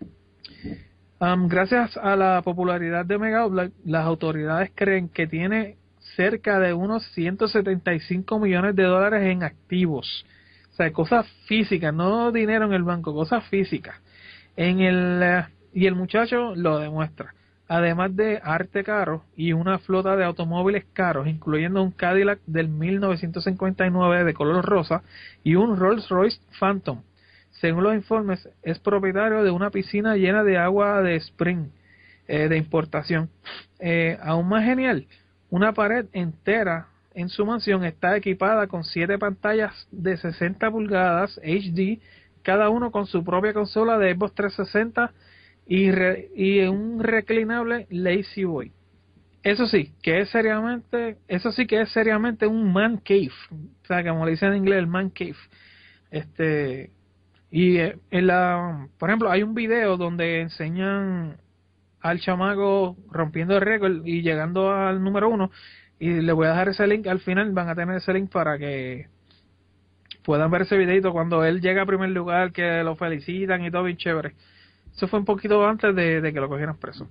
Um, gracias a la popularidad de Mega Upload, las autoridades creen que tiene cerca de unos ciento setenta y cinco millones de dólares en activos. O sea, cosas físicas, no dinero en el banco, cosas físicas. En el uh, y el muchacho lo demuestra. Además de arte caro y una flota de automóviles caros, incluyendo un Cadillac del mil novecientos cincuenta y nueve de color rosa y un Rolls Royce Phantom. Según los informes, es propietario de una piscina llena de agua de Spring, eh, de importación. Eh, aún más genial, una pared entera en su mansión está equipada con siete pantallas de sesenta pulgadas H D, cada uno con su propia consola de Xbox trescientos sesenta y, re, y un reclinable Lazy Boy. Eso sí, que es seriamente, eso sí que es seriamente un man cave, o sea, como le dicen en inglés, el man cave. Este, y eh, en la, por ejemplo, hay un video donde enseñan al chamaco rompiendo el récord y llegando al número uno, y le voy a dejar ese link al final, van a tener ese link para que puedan ver ese videito cuando él llega a primer lugar, que lo felicitan y todo bien chévere. Eso fue un poquito antes de, de que lo cogieran preso.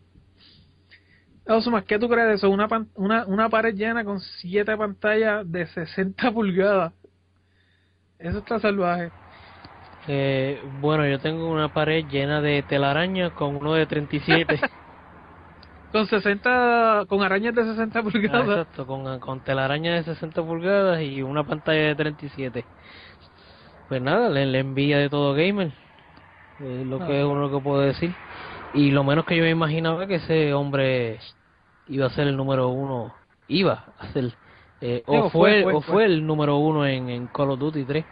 Osuma, ¿qué tú crees de eso? Una, pan, una, una pared llena con siete pantallas de sesenta pulgadas. Eso está salvaje. Eh, bueno, yo tengo una pared llena de telarañas con uno de treinta y siete. Con sesenta, con arañas de sesenta pulgadas. Ah, exacto, con, con telarañas de sesenta pulgadas y una pantalla de treinta y siete. Pues nada, la, la envidia de todo gamer. Es lo que es uno que puedo decir. Y lo menos que yo me imaginaba que ese hombre iba a ser el número uno. Iba a ser. Eh, o, Digo, fue, fue, fue, o fue, fue el número uno en, en Call of Duty tres.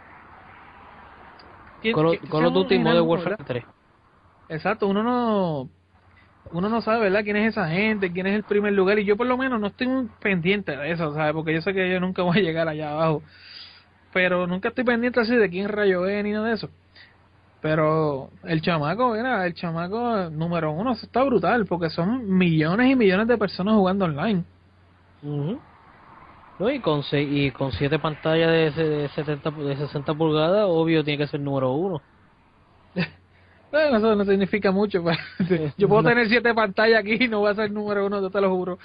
Call of, que, Call of Duty Modern Warfare tres. Exacto, uno no uno no sabe, ¿verdad?, quién es esa gente, quién es el primer lugar, y yo por lo menos no estoy muy pendiente de eso, ¿sabes? Porque yo sé que yo nunca voy a llegar allá abajo, pero nunca estoy pendiente así de quién rayo es ni nada de eso. Pero el chamaco, mira, el chamaco número uno eso está brutal, porque son millones y millones de personas jugando online. Uh-huh. No, y con se- y con siete pantallas de, ese- de setenta pu- de sesenta pulgadas, obvio tiene que ser número uno. Bueno, eso no significa mucho. Pues. Yo puedo tener siete pantallas aquí y no voy a ser número uno, yo te lo juro.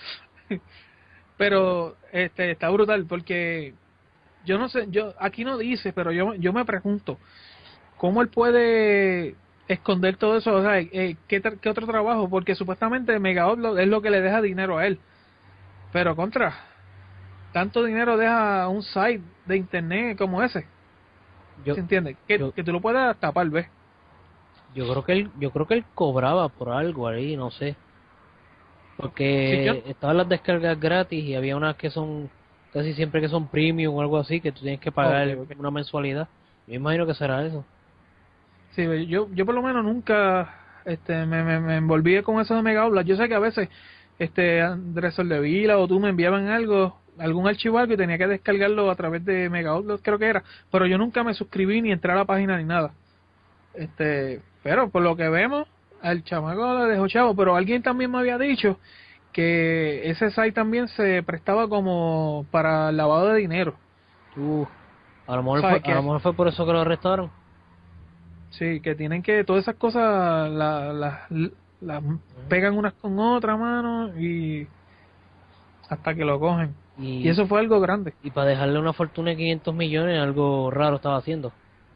Pero este está brutal porque yo no sé, yo aquí no dice, pero yo yo me pregunto cómo él puede esconder todo eso, o sea, eh, ¿qué, tra- qué otro trabajo? Porque supuestamente Mega Upload es lo que le deja dinero a él. Pero contra, tanto dinero deja un site de internet como ese. Yo, ¿Se entiende? Que, yo, que tú lo puedas tapar, ¿ves? yo creo que él, yo creo que él cobraba por algo ahí, no sé. Sí, Porque yo- estaban las descargas gratis y había unas que son casi siempre que son premium o algo así, que tú tienes que pagar Ok, ok. una mensualidad. Yo imagino que será eso. Sí, yo, yo por lo menos nunca este, me, me, me envolví con eso de Mega Upload. Yo sé que a veces este Andrés Soldevila o tú me enviaban algo, algún archivo algo y tenía que descargarlo a través de Mega Upload, creo que era, pero yo nunca me suscribí ni entré a la página ni nada. Este, pero por lo que vemos, al chamaco le dejó chavo, pero alguien también me había dicho que ese site también se prestaba como para lavado de dinero. Uh, a lo mejor ¿Sabes fue, a lo qué? mejor fue por eso que lo arrestaron. Sí, que tienen que, todas esas cosas las la, la, la pegan unas con otras, mano, y hasta que lo cogen. Y, Y eso fue algo grande. y para dejarle una fortuna de quinientos millones, algo raro estaba haciendo.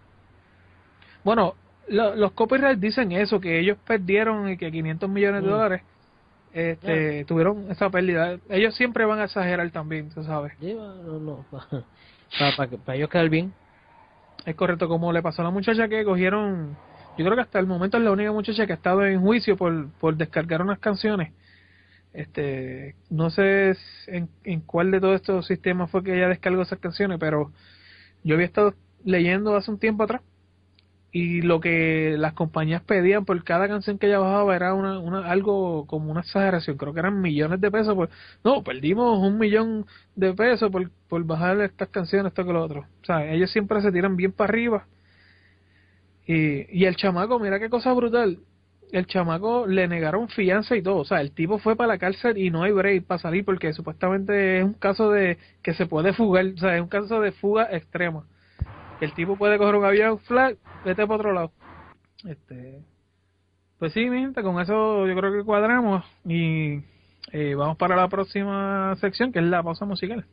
Bueno, lo- los copyrights dicen eso, que ellos perdieron y que quinientos millones de Mm. dólares este, tuvieron esa pérdida. Ellos siempre van a exagerar también, tú sabes. Lleva, no, no, para, para, que- para ellos quedar bien. Es correcto, como le pasó a la muchacha que cogieron, yo creo que hasta el momento es la única muchacha que ha estado en juicio por, por descargar unas canciones. Este, no sé en, en cuál de todos estos sistemas fue que ella descargó esas canciones, pero yo había estado leyendo hace un tiempo atrás y lo que las compañías pedían por cada canción que ella bajaba era una, una algo como una exageración, creo que eran millones de pesos. Por, no, perdimos un millón de pesos por, por bajar estas canciones, esto que lo otro. O sea, ellos siempre se tiran bien para arriba. Y, y el chamaco, mira qué cosa brutal. El chamaco le negaron fianza y todo. O sea, el tipo fue para la cárcel y no hay break para salir porque supuestamente es un caso de que se puede fugar. O sea, es un caso de fuga extrema. El tipo puede coger un avión, flag, vete para otro lado. Este, pues sí, mi gente, con eso yo creo que cuadramos y eh, vamos para la próxima sección, que es la pausa musical.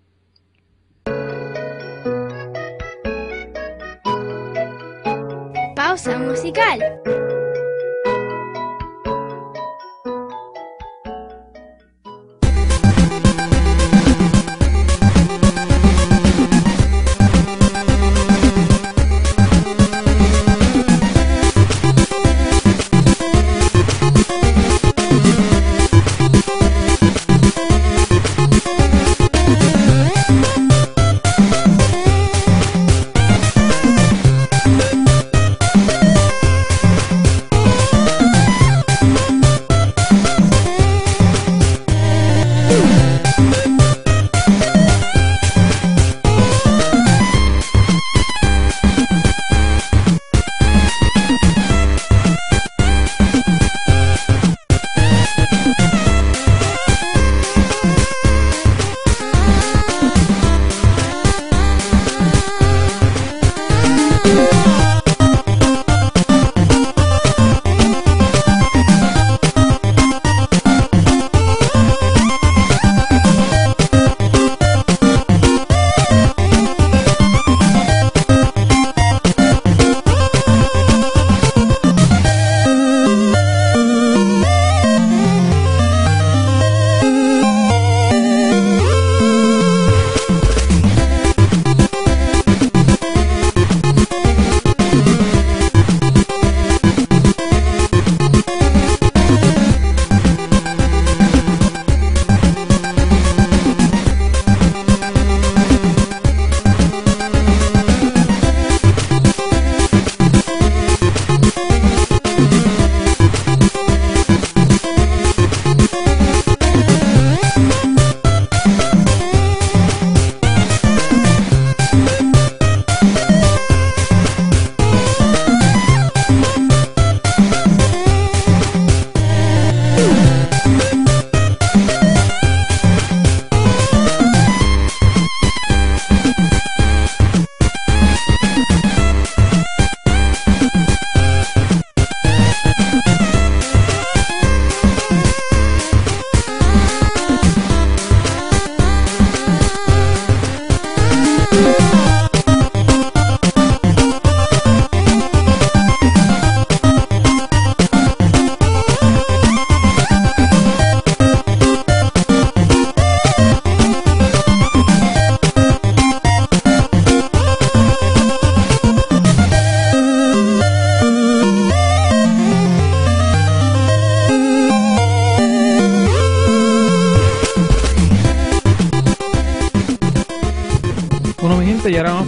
Pausa musical.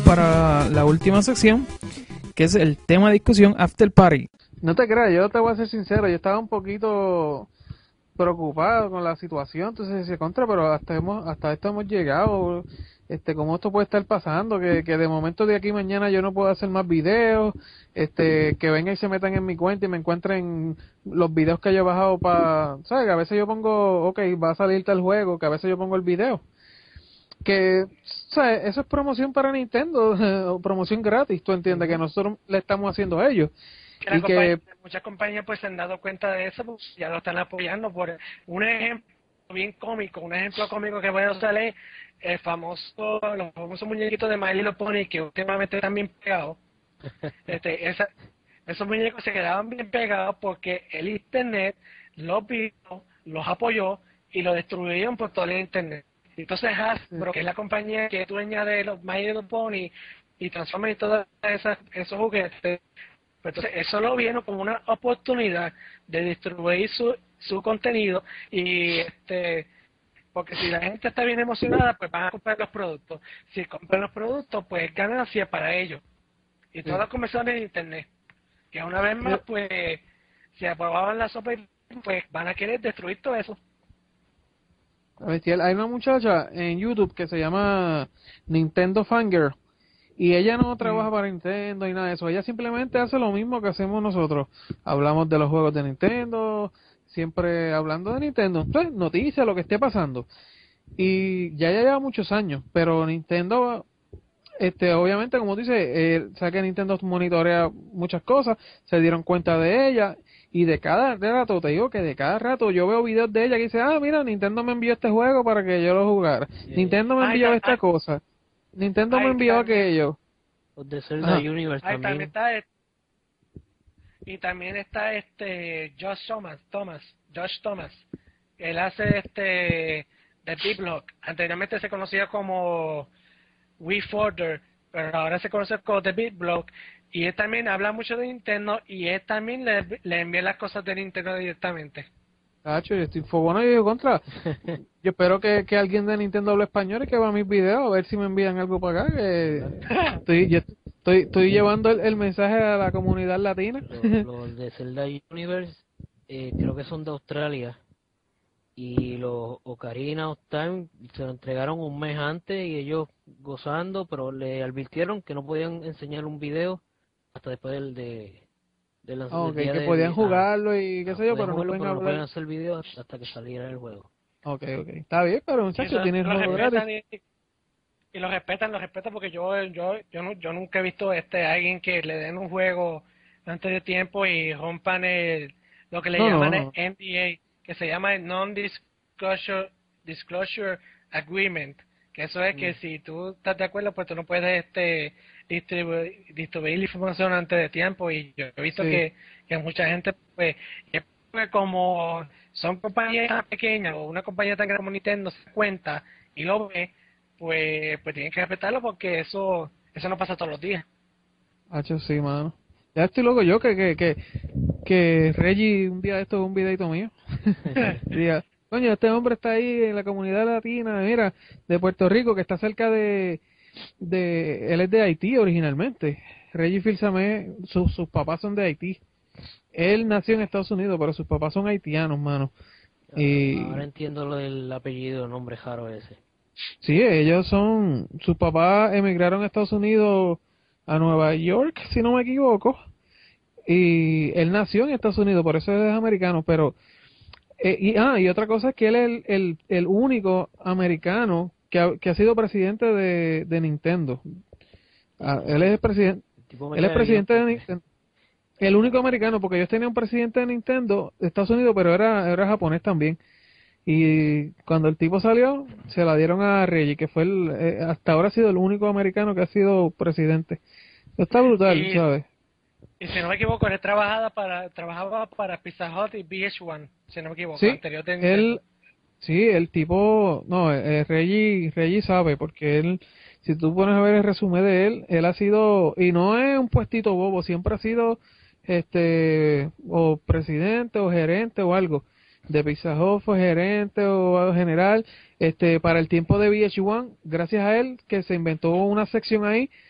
para la última sección, que es el tema de discusión After Party. No te creas, yo te voy a ser sincero, yo estaba un poquito preocupado con la situación, entonces se contra, pero hasta hemos, hasta esto hemos llegado, este, cómo esto puede estar pasando, que, que de momento de aquí a mañana yo no puedo hacer más videos, este, que vengan y se metan en mi cuenta y me encuentren los videos que yo he bajado para, ¿sabes? Que a veces yo pongo, ok, va a salir tal juego, que a veces yo pongo el video, que, ¿sabes? Eso es promoción para Nintendo, o promoción gratis, tú entiendes, que nosotros le estamos haciendo a ellos. Que y que muchas compañías pues se han dado cuenta de eso, pues ya lo están apoyando. Por un ejemplo bien cómico, un ejemplo cómico que voy a usar es el famoso, los famosos muñequitos de My Little Pony que últimamente están bien pegados. este, esa, esos muñecos se quedaban bien pegados porque el internet los vio, los apoyó y los destruyeron por todo el internet. Entonces Hasbro, que es la compañía que es dueña de los My Little Pony y transforma y todos esos juguetes, pues entonces eso lo vieron como una oportunidad de distribuir su, su contenido y este porque si la gente está bien emocionada, pues van a comprar los productos. Si compran los productos, pues es ganancia para ellos. Y todo sí. Comenzó en internet. Que una vez más, pues, si aprobaban la sopa, pues van a querer destruir todo eso. Hay una muchacha en YouTube que se llama Nintendo Fangirl. Y ella no trabaja para Nintendo y nada de eso. Ella simplemente hace lo mismo que hacemos nosotros. Hablamos de los juegos de Nintendo, siempre hablando de Nintendo. Pues, noticias, lo que esté pasando. Y ya ya lleva muchos años, pero Nintendo, este, obviamente, como dice, eh, sabe que Nintendo monitorea muchas cosas, se dieron cuenta de ella. Y de cada rato, te digo que de cada rato yo veo videos de ella que dice, ah, mira, Nintendo me envió este juego para que yo lo jugara. Yeah. Nintendo me envió ay, esta ay, cosa. Nintendo ay, me envió también, aquello. Los de Zelda Universe ay, también. también está, y también está este Josh Thomas, Thomas, Josh Thomas. Él hace este de B-Block. Anteriormente se conocía como WeForder, pero ahora se conoce como The B-Block. Y él también habla mucho de Nintendo y él también le, le envía las cosas de Nintendo directamente. Cacho, yo estoy fogón y yo contra. Yo espero que, que alguien de Nintendo hable español y que vea mis videos, a ver si me envían algo para acá. Que estoy, yo estoy, estoy llevando el, el mensaje a la comunidad latina. Los, los de Zelda Universe eh, creo que son de Australia. Y los Ocarina of Time se lo entregaron un mes antes y ellos gozando, pero le advirtieron que no podían enseñar un video hasta después del de... de la, oh, okay, del que de, podían de, jugarlo ah, y qué sé yo, pero no pueden pero hablar. No pueden hacer video hasta que saliera el juego. Ok, ok. Está bien, pero muchachos, tienen juego gratis. Y, y lo respetan, lo respetan porque yo yo yo, no, yo nunca he visto este alguien que le den un juego antes de tiempo y rompan el, lo que le no, llaman no, no. el N D A, que se llama el Non-Disclosure Disclosure Agreement, que eso es mm. que si tú estás de acuerdo, pues tú no puedes este distribuir, distribuir la información antes de tiempo. Y yo he visto sí. que, que mucha gente, pues, como son compañías tan pequeñas o una compañía tan grande como Nintendo se cuenta y lo ve, pues pues tienen que respetarlo porque eso eso no pasa todos los días. Hacho, sí, mano. Ya estoy loco yo que que que, que Reggie un día esto es un videito mío. Diga, coño, este hombre está ahí en la comunidad latina, mira, de Puerto Rico, que está cerca de, de él es de Haití originalmente. Reggie Fils-Aimé, su, sus papás son de Haití. Él nació en Estados Unidos, pero sus papás son haitianos, mano. Ahora, y ahora entiendo lo del apellido, nombre raro ese. Sí, ellos son, sus papás emigraron a Estados Unidos, a Nueva York, si no me equivoco. Y él nació en Estados Unidos, por eso es americano, pero Eh, y, ah, y otra cosa es que él es el, el, el único americano que ha, que ha sido presidente de, de Nintendo. Ah, él es el presidente, él es presidente de Nintendo. El único americano, porque ellos tenían un presidente de Nintendo de Estados Unidos, pero era, era japonés también. Y cuando el tipo salió, se la dieron a Reggie, que fue el, eh, hasta ahora ha sido el único americano que ha sido presidente. Está brutal, y, ¿sabes? Y si no me equivoco, él trabajaba para, trabajaba para Pizza Hut y V H uno, si no me equivoco. Sí, anterior de él, sí, el tipo, no, eh, Reggie, Reggie sabe, porque él, si tú pones a ver el resumen de él, él ha sido, y no es un puestito bobo, siempre ha sido, este, o presidente o gerente o algo. De Pizza Hut fue gerente o general, este, para el tiempo de V H uno, gracias a él que se inventó una sección ahí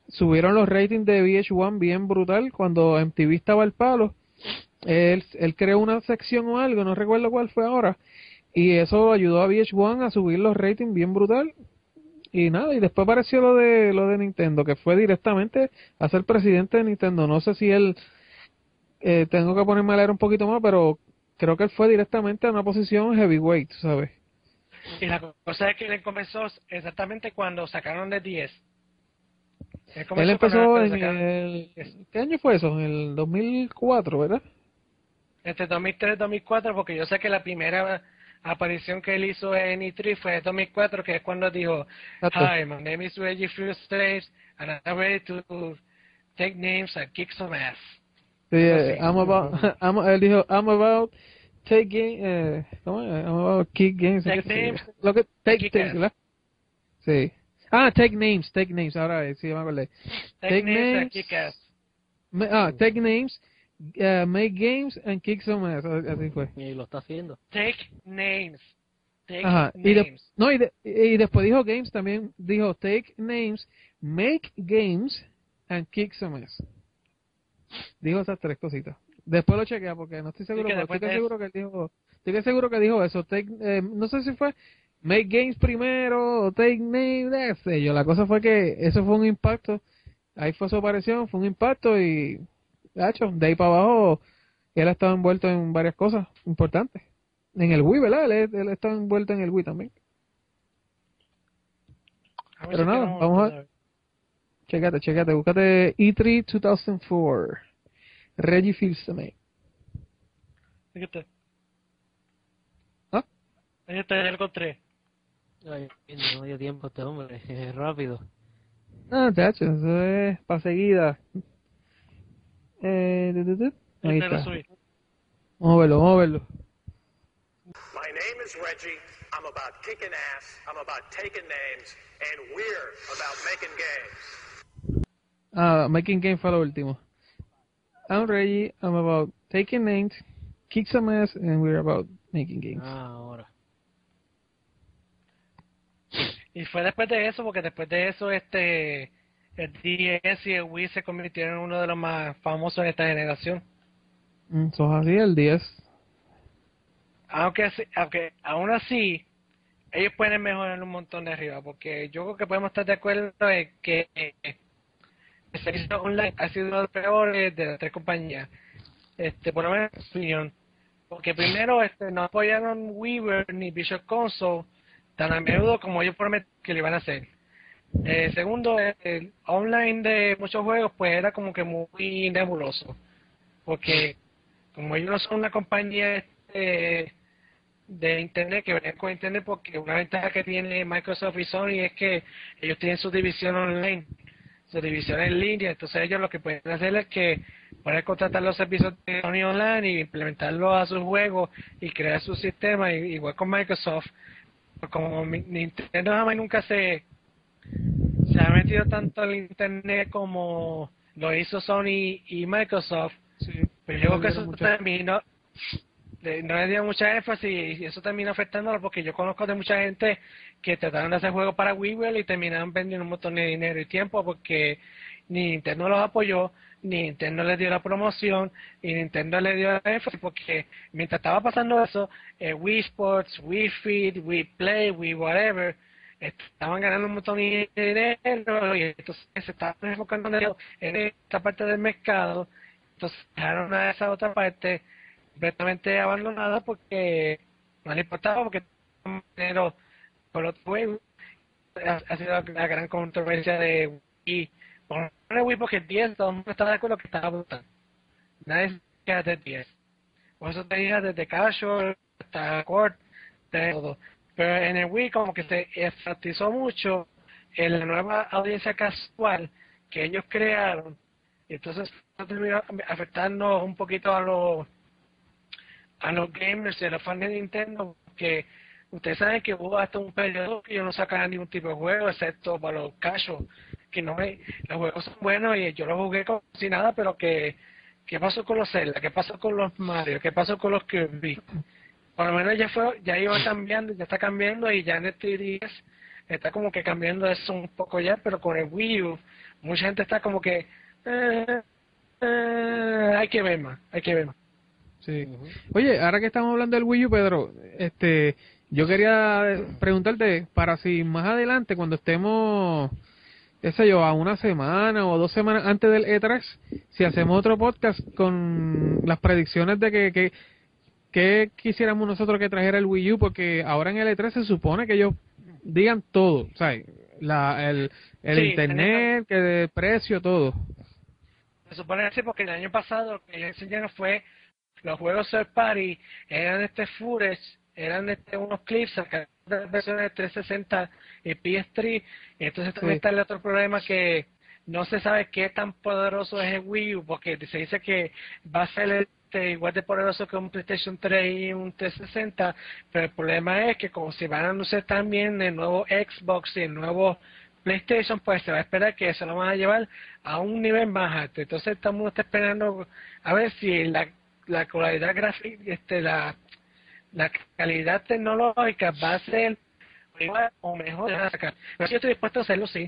subieron los ratings de V H uno bien brutal cuando M T V estaba al palo. Él, él creó una sección o algo, no recuerdo cuál fue ahora, y eso ayudó a V H uno a subir los ratings bien brutal. Y nada, y después apareció lo de lo de Nintendo, que fue directamente a ser presidente de Nintendo. No sé si él, eh, tengo que ponerme a leer un poquito más, pero creo que él fue directamente a una posición heavyweight, ¿sabes? Y la cosa es que él comenzó exactamente cuando sacaron de diez. Él, Él empezó cuando en sacaron el... ¿Qué año fue eso? En el dos mil cuatro, ¿verdad? entre dos mil tres y dos mil cuatro, porque yo sé que la primera aparición que él hizo en E tres fue en dos mil cuatro, que es cuando dijo, Exacto. "Hi, my name is Reggie Fils-Aimé, and I'm ready to take names and kick some ass." Sí, Algo eh, así. I'm about, I'm, él dijo, I'm about take game, eh, ¿cómo es? I'm about kick games. Take qué sé yo. names Lo que, take, kick take, ass. ¿verdad? Sí. Ah, take names, take names, ahora eh, sí, me acordé. Take, Take names and names, kick ass. ma- ah, take names, uh, make games and kick some ass, así fue. Y lo está haciendo. Take names. Take Ajá, y, de- names. no, y, de- y después dijo games también, dijo take names, make games and kick some ass. Dijo esas tres cositas. Después lo chequea porque no estoy seguro, que pero después estoy de que seguro que él dijo, estoy que seguro que dijo eso. Take, eh, no sé si fue make games primero o take names, qué sé yo. La cosa fue que eso fue un impacto. Ahí fue su aparición, fue un impacto y, de hecho, de ahí para abajo, él ha estado envuelto en varias cosas importantes. En el Wii, ¿verdad? Él, él está envuelto en el Wii también. A ver Pero si nada, tengo- vamos a, checate, checate, búscate E tres dos mil cuatro. Reggie Fils-Aimé. Fíjate. ¿Ah? Ahí está, ya lo encontré. Ay, no dio tiempo a este hombre, es rápido. Ah, tacho, eso es para seguida. Eh, tu, tu, tu. Ahí Ahí te lo está. subí. Vamos a verlo, vamos a verlo. My name is Reggie. I'm about kicking ass. I'm about taking names. And we're about making games. Ah, Making Game fue lo último. I'm Reggie, I'm about taking names, kick some ass, and we're about making games. Ah, ahora. Y fue después de eso, porque después de eso, este, el D S y el Wii se convirtieron en uno de los más famosos de esta generación. Mm, Eso es así, el diez. Aunque, así- aunque aún así, ellos pueden mejorar un montón de arriba, porque yo creo que podemos estar de acuerdo en que eh, el servicio online ha sido uno de los peores de las tres compañías, este, por lo menos en mi opinión. Porque primero, este, no apoyaron Weaver ni Visual Console tan a menudo como ellos prometieron que lo iban a hacer. Eh, segundo, el, el online de muchos juegos pues era como que muy nebuloso, porque como ellos no son una compañía este, de internet que venían con internet, porque una ventaja que tiene Microsoft y Sony es que ellos tienen su división online, su división en línea, entonces ellos lo que pueden hacer es que pueden contratar los servicios de Sony Online y implementarlos a sus juegos y crear su sistema, y- igual con Microsoft. Como mi- Nintendo jamás nunca se se ha metido tanto en internet como lo hizo Sony y Microsoft, Sí, pero yo creo que le eso dieron mucho- terminó, le- no le dio mucha énfasis y eso terminó afectándolo, porque yo conozco de mucha gente que trataron de hacer juegos para Wii y terminaron vendiendo un montón de dinero y tiempo porque ni Nintendo los apoyó, ni Nintendo les dio la promoción, y Nintendo le dio la énfasis, porque mientras estaba pasando eso, eh, Wii Sports, Wii Fit, Wii Play, Wii whatever, estaban ganando un montón de dinero y entonces se estaban enfocando en esta parte del mercado, entonces dejaron a esa otra parte completamente abandonada porque no le importaba, porque dinero por otro juego. Ha, ha sido la gran controversia de Wii, por lo menos Wii, porque el diez todo el mundo estaba de acuerdo que estaba brutal, nadie se queda del diez, por eso tenía desde casual hasta core, de todo. Pero en el Wii como que se enfatizó mucho en la nueva audiencia casual que ellos crearon, y entonces eso terminó afectando un poquito a los a los gamers y a los fans de Nintendo, que ustedes saben que hubo hasta un periodo que ellos no sacaban ningún tipo de juego excepto para los casual, que no me, los juegos son buenos y yo los jugué como si nada, pero que ¿qué pasó con los Zelda? ¿Qué pasó con los Mario? ¿Qué pasó con los Kirby? Por lo menos ya fue, ya iba cambiando, ya está cambiando, y ya en el tres D S está como que cambiando eso un poco ya, pero con el Wii U mucha gente está como que eh, eh, hay que ver más, hay que ver más. Sí. Oye, ahora que estamos hablando del Wii U, Pedro, este, yo quería preguntarte para si más adelante, cuando estemos, qué sé yo, a una semana o dos semanas antes del E tres, si hacemos otro podcast con las predicciones de que, que, que quisiéramos nosotros que trajera el Wii U, porque ahora en el E tres se supone que ellos digan todo, o sea, la, el, el Sí, internet, que de precio, todo. Se supone que sí, porque el año pasado lo que ellos enseñaron fue los juegos third party, eran este footage, eran este unos clips, sacaron las versiones de trescientos sesenta y P S tres, y entonces también Sí. está el otro problema que no se sabe qué tan poderoso es el Wii U, porque se dice que va a ser este, igual de poderoso que un PlayStation tres y un trescientos sesenta, pero el problema es que como se van a anunciar también el nuevo Xbox y el nuevo PlayStation, pues se va a esperar que eso lo van a llevar a un nivel más alto. Entonces todo el mundo está esperando a ver si la, la calidad gráfica, este, la, la calidad tecnológica va a ser igual o mejor. Pero yo estoy dispuesto a hacerlo, sí.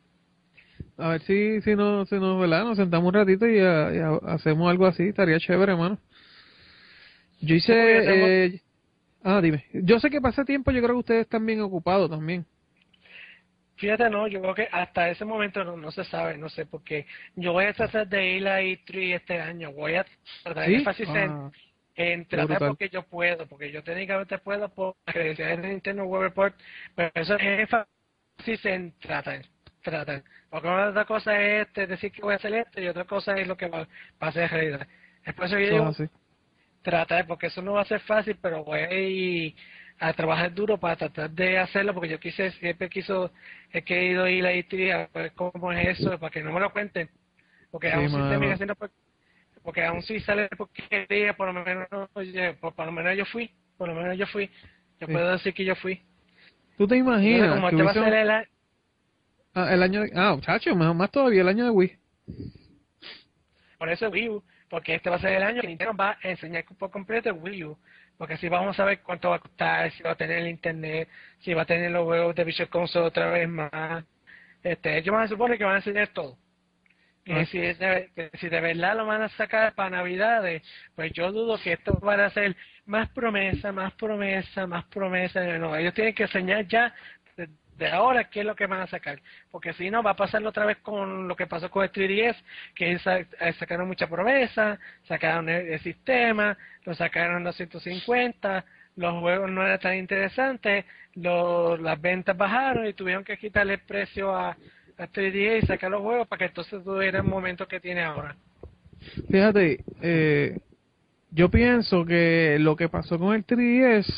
A ver si, si no, si no, ¿verdad? Nos sentamos un ratito y, ah, y ah, hacemos algo así, estaría chévere, hermano. Yo hice, Sí, porque hacemos- eh, ah, dime. Yo sé que pasa tiempo, yo creo que ustedes están bien ocupados también. Fíjate, no, yo creo que hasta ese momento no, no se sabe, no sé, porque yo voy a tratar de ir a E tres este año, voy a tratar de ¿Sí? énfasis en, Ah, en qué tratar brutal. porque yo puedo, porque yo técnicamente puedo por las credenciales de Nintendo Web Report, pero eso es énfasis en tratar, tratar. Porque una otra cosa es este, decir que voy a hacer esto y otra cosa es lo que va, va a ser realidad. Es por eso que yo Eso digo, es así. tratar, porque eso no va a ser fácil, pero voy a ir a trabajar duro para tratar de hacerlo, porque yo quise, siempre quiso, he querido ir a E tres a ver cómo es eso, para que no me lo cuenten, porque Sí, aún si termina mano. haciendo, por- porque aún si sale porquería, por lo menos, oye, por, por lo menos yo fui, por lo menos yo fui, yo Sí. puedo decir que yo fui. ¿Tú te Entonces, imaginas como que este va a hubiese ser un- el, a- ah, el año de, ah, muchacho, más, más todavía el año de Wii? por eso Wii U, porque este va a ser el año que Nintendo va a enseñar por completo el Wii U, porque así vamos a ver cuánto va a costar, si va a tener el internet, si va a tener los juegos de Visual Console otra vez más. Este, ellos van a suponer que van a enseñar todo. Que Ah, si, es de, que si de verdad lo van a sacar para Navidades, pues yo dudo que esto van a ser más promesa, más promesa, más promesa. No, ellos tienen que enseñar ya de, de ahora qué es lo que van a sacar. Porque si no, va a pasarlo otra vez con lo que pasó con el tres D S, que sa- eh, sacaron mucha promesa, sacaron el, el sistema, lo sacaron a doscientos cincuenta, los juegos no eran tan interesantes, los, las ventas bajaron y tuvieron que quitarle el precio a a tres D S y sacar los juegos para que entonces tuviera el momento que tiene ahora. fíjate, eh, yo pienso que lo que pasó con el tres D S,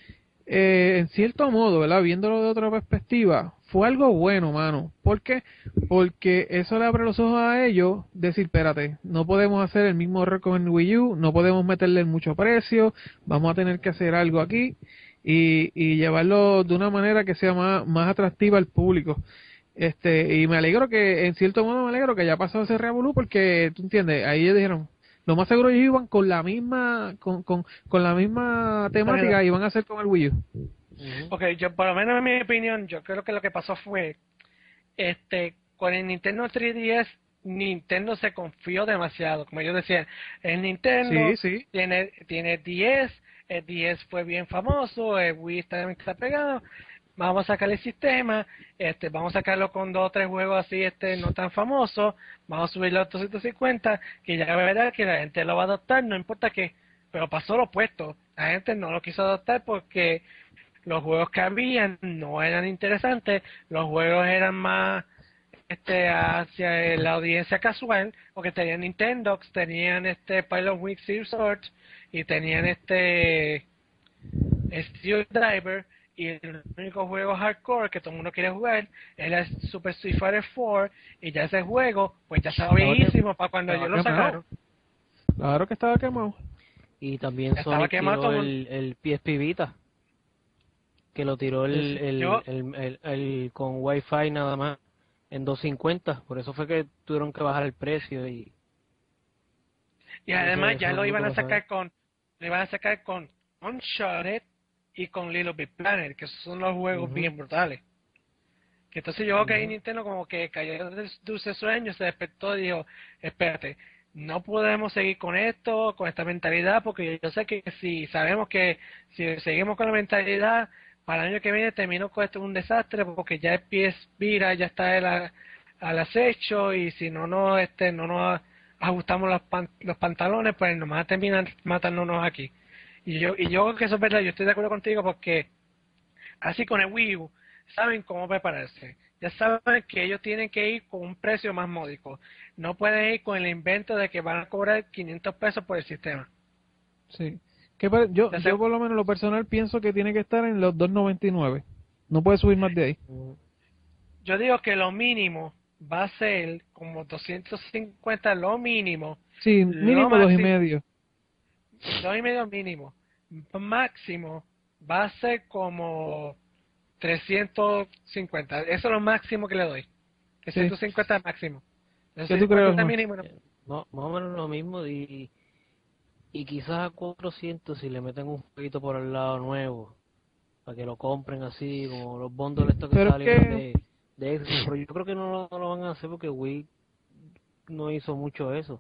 eh, en cierto modo, ¿verdad? Viéndolo de otra perspectiva, fue algo bueno, mano. ¿Por qué? Porque eso le abre los ojos a ellos, decir, espérate, no podemos hacer el mismo error con el Wii U, no podemos meterle mucho precio, vamos a tener que hacer algo aquí y, y llevarlo de una manera que sea más, más atractiva al público. Este, y me alegro que, en cierto modo me alegro que haya pasado ese revolú porque, tú entiendes, ahí ellos dijeron, lo más seguro ellos iban con la misma, con, con, con la misma temática y iban a hacer con el Wii U. Ujú. Porque yo, por lo menos en mi opinión, yo creo que lo que pasó fue, este, con el Nintendo tres D S, Nintendo se confió demasiado. Como yo decía, el Nintendo Sí, sí. tiene, tiene diez, el diez fue bien famoso, el Wii también está pegado, vamos a sacar el sistema, este, vamos a sacarlo con dos o tres juegos así, este, no tan famosos, vamos a subirlo a doscientos cincuenta, que ya verá que la gente lo va a adoptar, no importa qué, pero pasó lo opuesto, la gente no lo quiso adoptar porque los juegos que habían no eran interesantes, los juegos eran más este hacia la audiencia casual, porque tenían Nintendo, tenían este Pilot Wings Resort y tenían este Steel Driver, y el único juego hardcore que todo el mundo quiere jugar era Super Street Fighter cuatro, y ya ese juego pues ya estaba Estaba viejísimo para cuando estaba ellos lo quemado. sacaron. Claro que estaba quemado. Y también Estaba Sony quemado tiró todo el, el P S P Vita, que lo tiró el, el, Yo- el, el, el- con Wi-Fi nada más en doscientos cincuenta, por eso fue que tuvieron que bajar el precio y Y Eso- además eso ya es lo lo iban que a pasó ahí. sacar con, lo iban a sacar con Uncharted y con Little Big Planet, que son los juegos Ujú. bien brutales. Que entonces yo creo que ahí Nintendo como que cayó de dulce sueño, se despertó y dijo, espérate, no podemos seguir con esto, con esta mentalidad, porque yo sé que si sabemos que si seguimos con la mentalidad, para el año que viene terminó con esto un desastre, porque ya el P S Vita ya está el, al acecho, y si no, no, este, no nos ajustamos los, pan, los pantalones, pues nos van a terminar matándonos aquí. Y yo, y yo creo que eso es verdad, yo estoy de acuerdo contigo, porque así con el Wii U, saben cómo prepararse. Ya saben que ellos tienen que ir con un precio más módico. No pueden ir con el invento de que van a cobrar quinientos pesos por el sistema. Sí. ¿Qué pa- yo, yo por lo menos lo personal pienso que tiene que estar en los dos noventa y nueve. No puede subir más de ahí. Yo digo que lo mínimo va a ser como doscientos cincuenta, lo mínimo. Sí, mínimo dos y medio. Dos y medio mínimo. Máximo va a ser como trescientos cincuenta. Eso es lo máximo que le doy. trescientos cincuenta Sí. máximo. ¿Qué tú crees, Osmar? Mínimo, no. No, más o menos lo mismo y, y quizás a cuatrocientos si le meten un poquito por el lado nuevo, para que lo compren así, como los bundles estos que Pero salieron que- de, de Xbox. Pero yo creo que no lo, no lo van a hacer porque Wii no hizo mucho eso.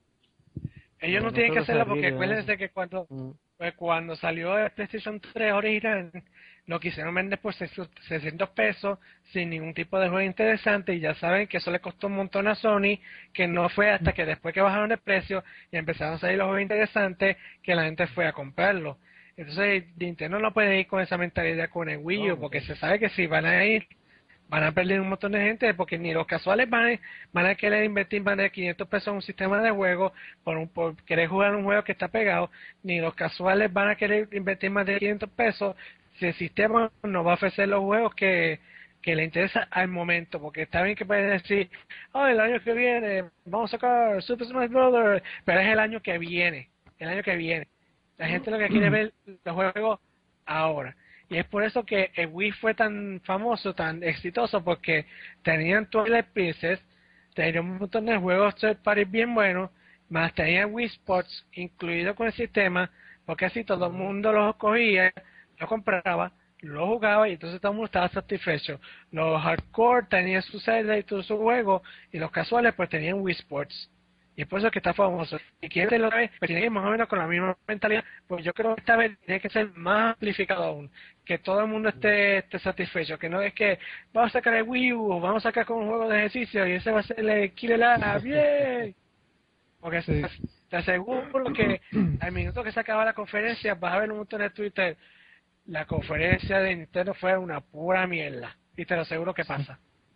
Ellos no, No tienen que creo que se hacerlo porque arriesguen a acuérdense que cuando Mm. pues cuando salió el PlayStation tres original, lo quisieron vender por seiscientos pesos sin ningún tipo de juego interesante, y ya saben que eso le costó un montón a Sony, que no fue hasta que después que bajaron el precio y empezaron a salir los juegos interesantes que la gente fue a comprarlo. Entonces Nintendo no puede ir con esa mentalidad con el Wii U, No, porque ok. se sabe que si van a ir van a perder un montón de gente, porque ni los casuales van a, van a querer invertir más de quinientos pesos en un sistema de juego por, un, por querer jugar un juego que está pegado, ni los casuales van a querer invertir más de quinientos pesos si el sistema no va a ofrecer los juegos que, que le interesa al momento, porque está bien que pueden decir, oh, el año que viene vamos a sacar Super Smash Bros., pero es el año que viene, el año que viene. La gente lo que quiere es ver los juegos ahora. Y es por eso que el Wii fue tan famoso, tan exitoso, porque tenían Twilight Princess, tenían un montón de juegos third party bien buenos, más tenían Wii Sports incluido con el sistema, porque así todo el mundo los cogía, los compraba, los jugaba y entonces todo el mundo estaba satisfecho. Los hardcore tenían su Zelda y todos sus juegos, y los casuales pues tenían Wii Sports. Y es por eso que está famoso. Y quiere hacerlo otra vez, pues tiene que ir más o menos con la misma mentalidad. Pues yo creo que esta vez tiene que ser más amplificado aún. Que todo el mundo esté, esté satisfecho. Que no es que vamos a sacar el Wii U, o vamos a sacar con un juego de ejercicio y ese va a ser el Killer App. ¡Bien! Porque Sí. te aseguro que al minuto que se acaba la conferencia vas a ver un montón de Twitter. La conferencia de Nintendo fue una pura mierda. Y te lo aseguro que pasa.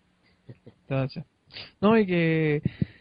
Tacha. No, y que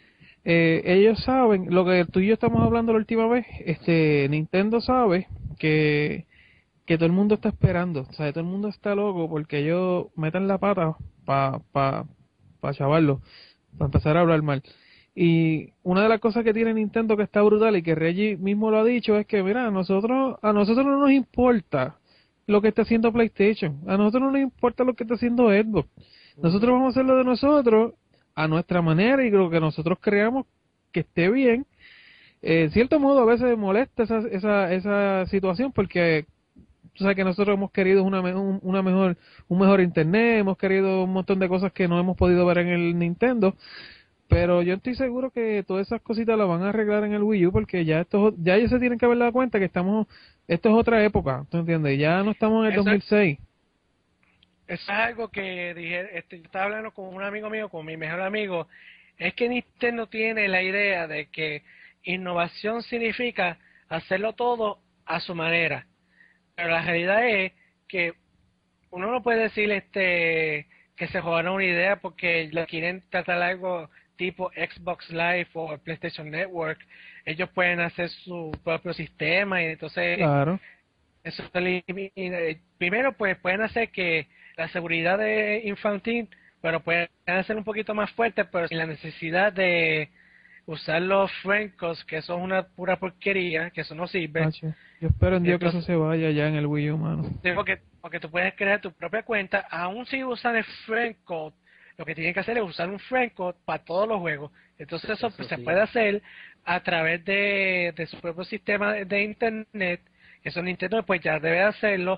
eh, ellos saben, lo que tú y yo estamos hablando la última vez, este Nintendo sabe que, que todo el mundo está esperando, o sea, todo el mundo está loco porque ellos meten la pata para pa, pa chavarlo, para empezar a hablar mal. Y una de las cosas que tiene Nintendo que está brutal y que Reggie mismo lo ha dicho es que, mira, a nosotros, a nosotros no nos importa lo que está haciendo PlayStation, a nosotros no nos importa lo que está haciendo Xbox. Nosotros vamos a hacer lo de nosotros a nuestra manera y lo que nosotros creamos que esté bien. Eh, en cierto modo a veces molesta esa, esa, esa situación porque tú sabes que nosotros hemos querido una, me- un- una mejor, un mejor internet, hemos querido un montón de cosas que no hemos podido ver en el Nintendo, pero yo estoy seguro que todas esas cositas las van a arreglar en el Wii U porque ya esto, ya ellos se tienen que haber dado cuenta que estamos, esto es otra época, ¿tú entiendes? Ya no estamos en el Eso- dos mil seis. Eso es algo que dije, este, yo estaba hablando con un amigo mío, con mi mejor amigo, es que Nintendo tiene la idea de que innovación significa hacerlo todo a su manera. Pero la realidad es que uno no puede decir este que se jugaron una idea porque le quieren tratar algo tipo Xbox Live o PlayStation Network. Ellos pueden hacer su propio sistema y entonces Claro. eso elimina- primero pues pueden hacer que la seguridad de infantil, pero pueden hacer un poquito más fuerte, pero sin la necesidad de usar los francos, que eso es una pura porquería, que eso no sirve. Tacho, yo espero en Dios que eso Entonces- se vaya ya en el Wii U, mano. Sí, porque, porque tú puedes crear tu propia cuenta, aún si usan el friendcode, lo que tienen que hacer es usar un friendcode para todos los juegos. Entonces eso, Eso pues, se sí. puede hacer a través de, de su propio sistema de, de internet. Eso Nintendo pues ya debe hacerlo.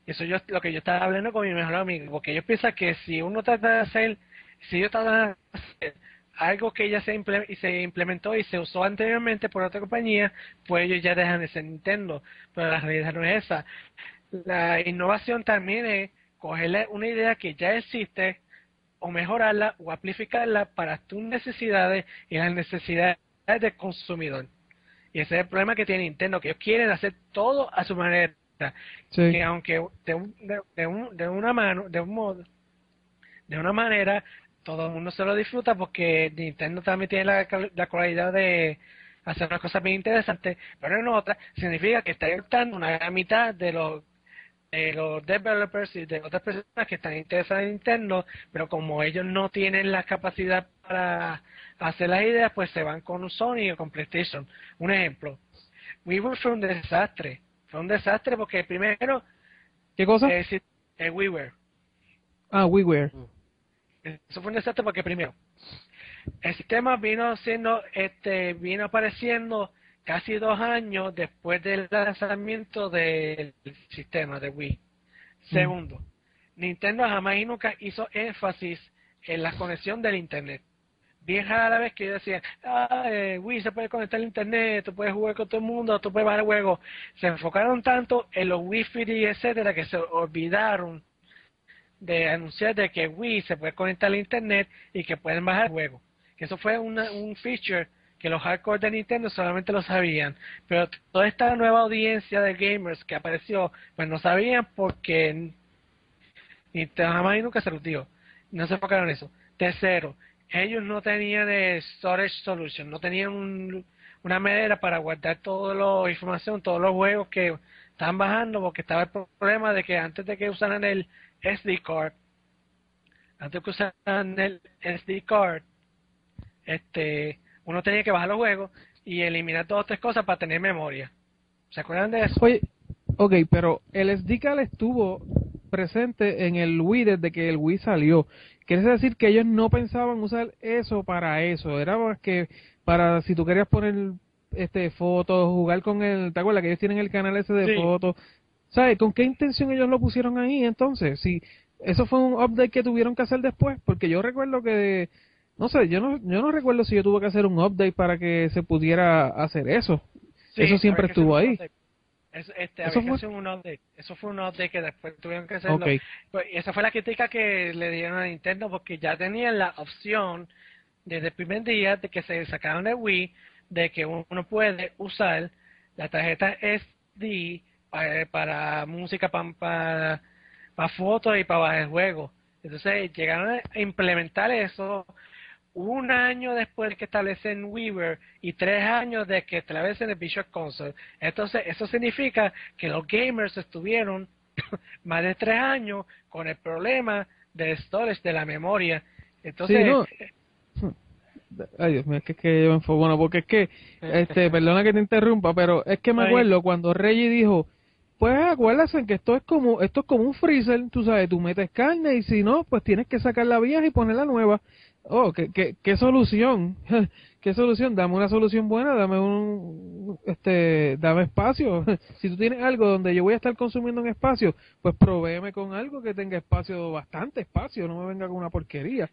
Eso yo lo que yo estaba hablando con mi mejor amigo, porque ellos piensan que si uno trata de hacer, si ellos tratan de hacer algo que ya se, imple- y se implementó y se usó anteriormente por otra compañía, pues ellos ya dejan de ser Nintendo. Pero la realidad no es esa. La innovación también es cogerle una idea que ya existe o mejorarla o amplificarla para tus necesidades y las necesidades del consumidor. Y ese es el problema que tiene Nintendo, que ellos quieren hacer todo a su manera. Sí. Que aunque de, un, de, de, un, de una mano, de un modo, de una manera, todo el mundo se lo disfruta porque Nintendo también tiene la, la cualidad de hacer unas cosas bien interesantes, pero en otra significa que está ayudando una gran mitad de los de los developers y de otras personas que están interesadas en Nintendo, pero como ellos no tienen la capacidad para hacer las ideas, pues se van con Sony o con PlayStation. Un ejemplo, WiiWare fue un desastre, fue un desastre porque primero, ¿Qué cosa? eh, si- el WiiWare, Ah, WiiWare. eso fue un desastre porque primero, el sistema vino siendo, este, vino apareciendo casi dos años después del lanzamiento del sistema de Wii. Segundo, Nintendo jamás y nunca hizo énfasis en la conexión del Internet. Bien rara la vez que ellos decían, ah, eh, Wii se puede conectar al Internet, tú puedes jugar con todo el mundo, tú puedes bajar juegos. Se enfocaron tanto en los Wi-Fi y etcétera que se olvidaron de anunciar de que Wii se puede conectar al Internet y que pueden bajar juegos. Que eso fue una, un feature que los hardcore de Nintendo solamente lo sabían, pero toda esta nueva audiencia de gamers que apareció, pues no sabían porque Nintendo jamás y nunca se los dijo, no se enfocaron en eso. Tercero, ellos no tenían el storage solution, no tenían un, una medida para guardar toda la información, todos los juegos que estaban bajando, porque estaba el problema de que antes de que usaran el S D card, antes de que usaran el S D card, este uno tenía que bajar los juegos y eliminar dos o tres cosas para tener memoria. ¿Se acuerdan de eso? Oye, ok, pero el S D card estuvo presente en el Wii desde que el Wii salió. Quiere decir que ellos no pensaban usar eso para eso. Era más que para si tú querías poner este fotos, jugar con el... ¿Te acuerdas que ellos tienen el canal ese de Sí. fotos? ¿Sabes? ¿Con qué intención ellos lo pusieron ahí entonces? Si eso fue un update que tuvieron que hacer después, porque yo recuerdo que... No sé, yo no, yo no recuerdo si yo tuve que hacer un update para que se pudiera hacer eso. Sí, Eso siempre había que estuvo hacer un ahí. update. Eso, este, ¿Eso había que fue? hacer un update. Eso fue un update que después tuvieron que hacerlo. Ok. Pues, y esa fue la crítica que le dieron a Nintendo porque ya tenían la opción desde el primer día de que se sacaron de Wii de que uno puede usar la tarjeta S D para, para música, para, para, para fotos y para bajar juegos. Entonces llegaron a implementar eso un año después de que establecen WiiWare y tres años de que establecen el Visual Console. Entonces, eso significa que los gamers estuvieron más de tres años con el problema del storage de la memoria. Entonces, Sí, no. Ay, Dios mío, es que, es que yo me enfoco, bueno, porque es que, este, perdona que te interrumpa, pero es que me Ay. acuerdo cuando Reggie dijo, pues acuérdense que esto es como, esto es como un freezer, tú sabes, tú metes carne y si no, pues tienes que sacar la vieja y ponerla nueva. Oh, qué, qué, qué solución, qué solución, dame una solución buena, dame un, este, dame espacio. Si tú tienes algo donde yo voy a estar consumiendo un espacio, pues provéeme con algo que tenga espacio, bastante espacio, no me venga con una porquería.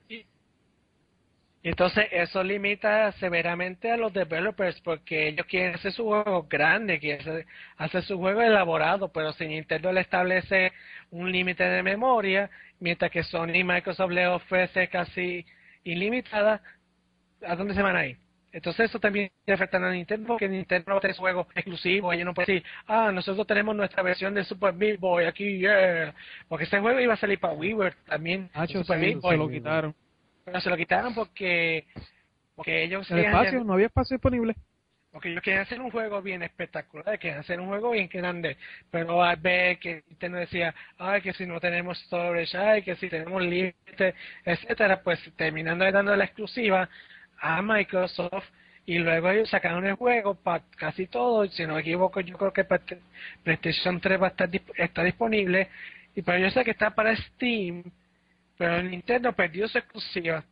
entonces eso limita severamente a los developers porque ellos quieren hacer su juego grande, quieren hacer, hacer su juego elaborado, pero si Nintendo le establece un límite de memoria, mientras que Sony y Microsoft le ofrece casi ilimitada, ¿a dónde se van a ir? Entonces eso también afecta a Nintendo porque Nintendo no tiene su juego exclusivo, ellos no pueden decir, ah, nosotros tenemos nuestra versión de Super Meat Boy aquí, yeah, porque ese juego iba a salir para WiiWare también, Hacho, Super sí, Meat Boy, se lo quitaron. pero se lo quitaron porque porque ellos El querían espacio, hacer, no había espacio disponible. porque ellos querían hacer un juego bien espectacular, querían hacer un juego bien grande, pero al ver que Nintendo decía, ay, que si no tenemos storage, ay, que si tenemos límite, etcétera, pues terminando de dando la exclusiva a Microsoft y luego ellos sacaron el juego para casi todo, si no me equivoco yo creo que para PlayStation tres va a estar disp- está disponible, y pero yo sé que está para Steam, pero Nintendo perdió su exclusiva.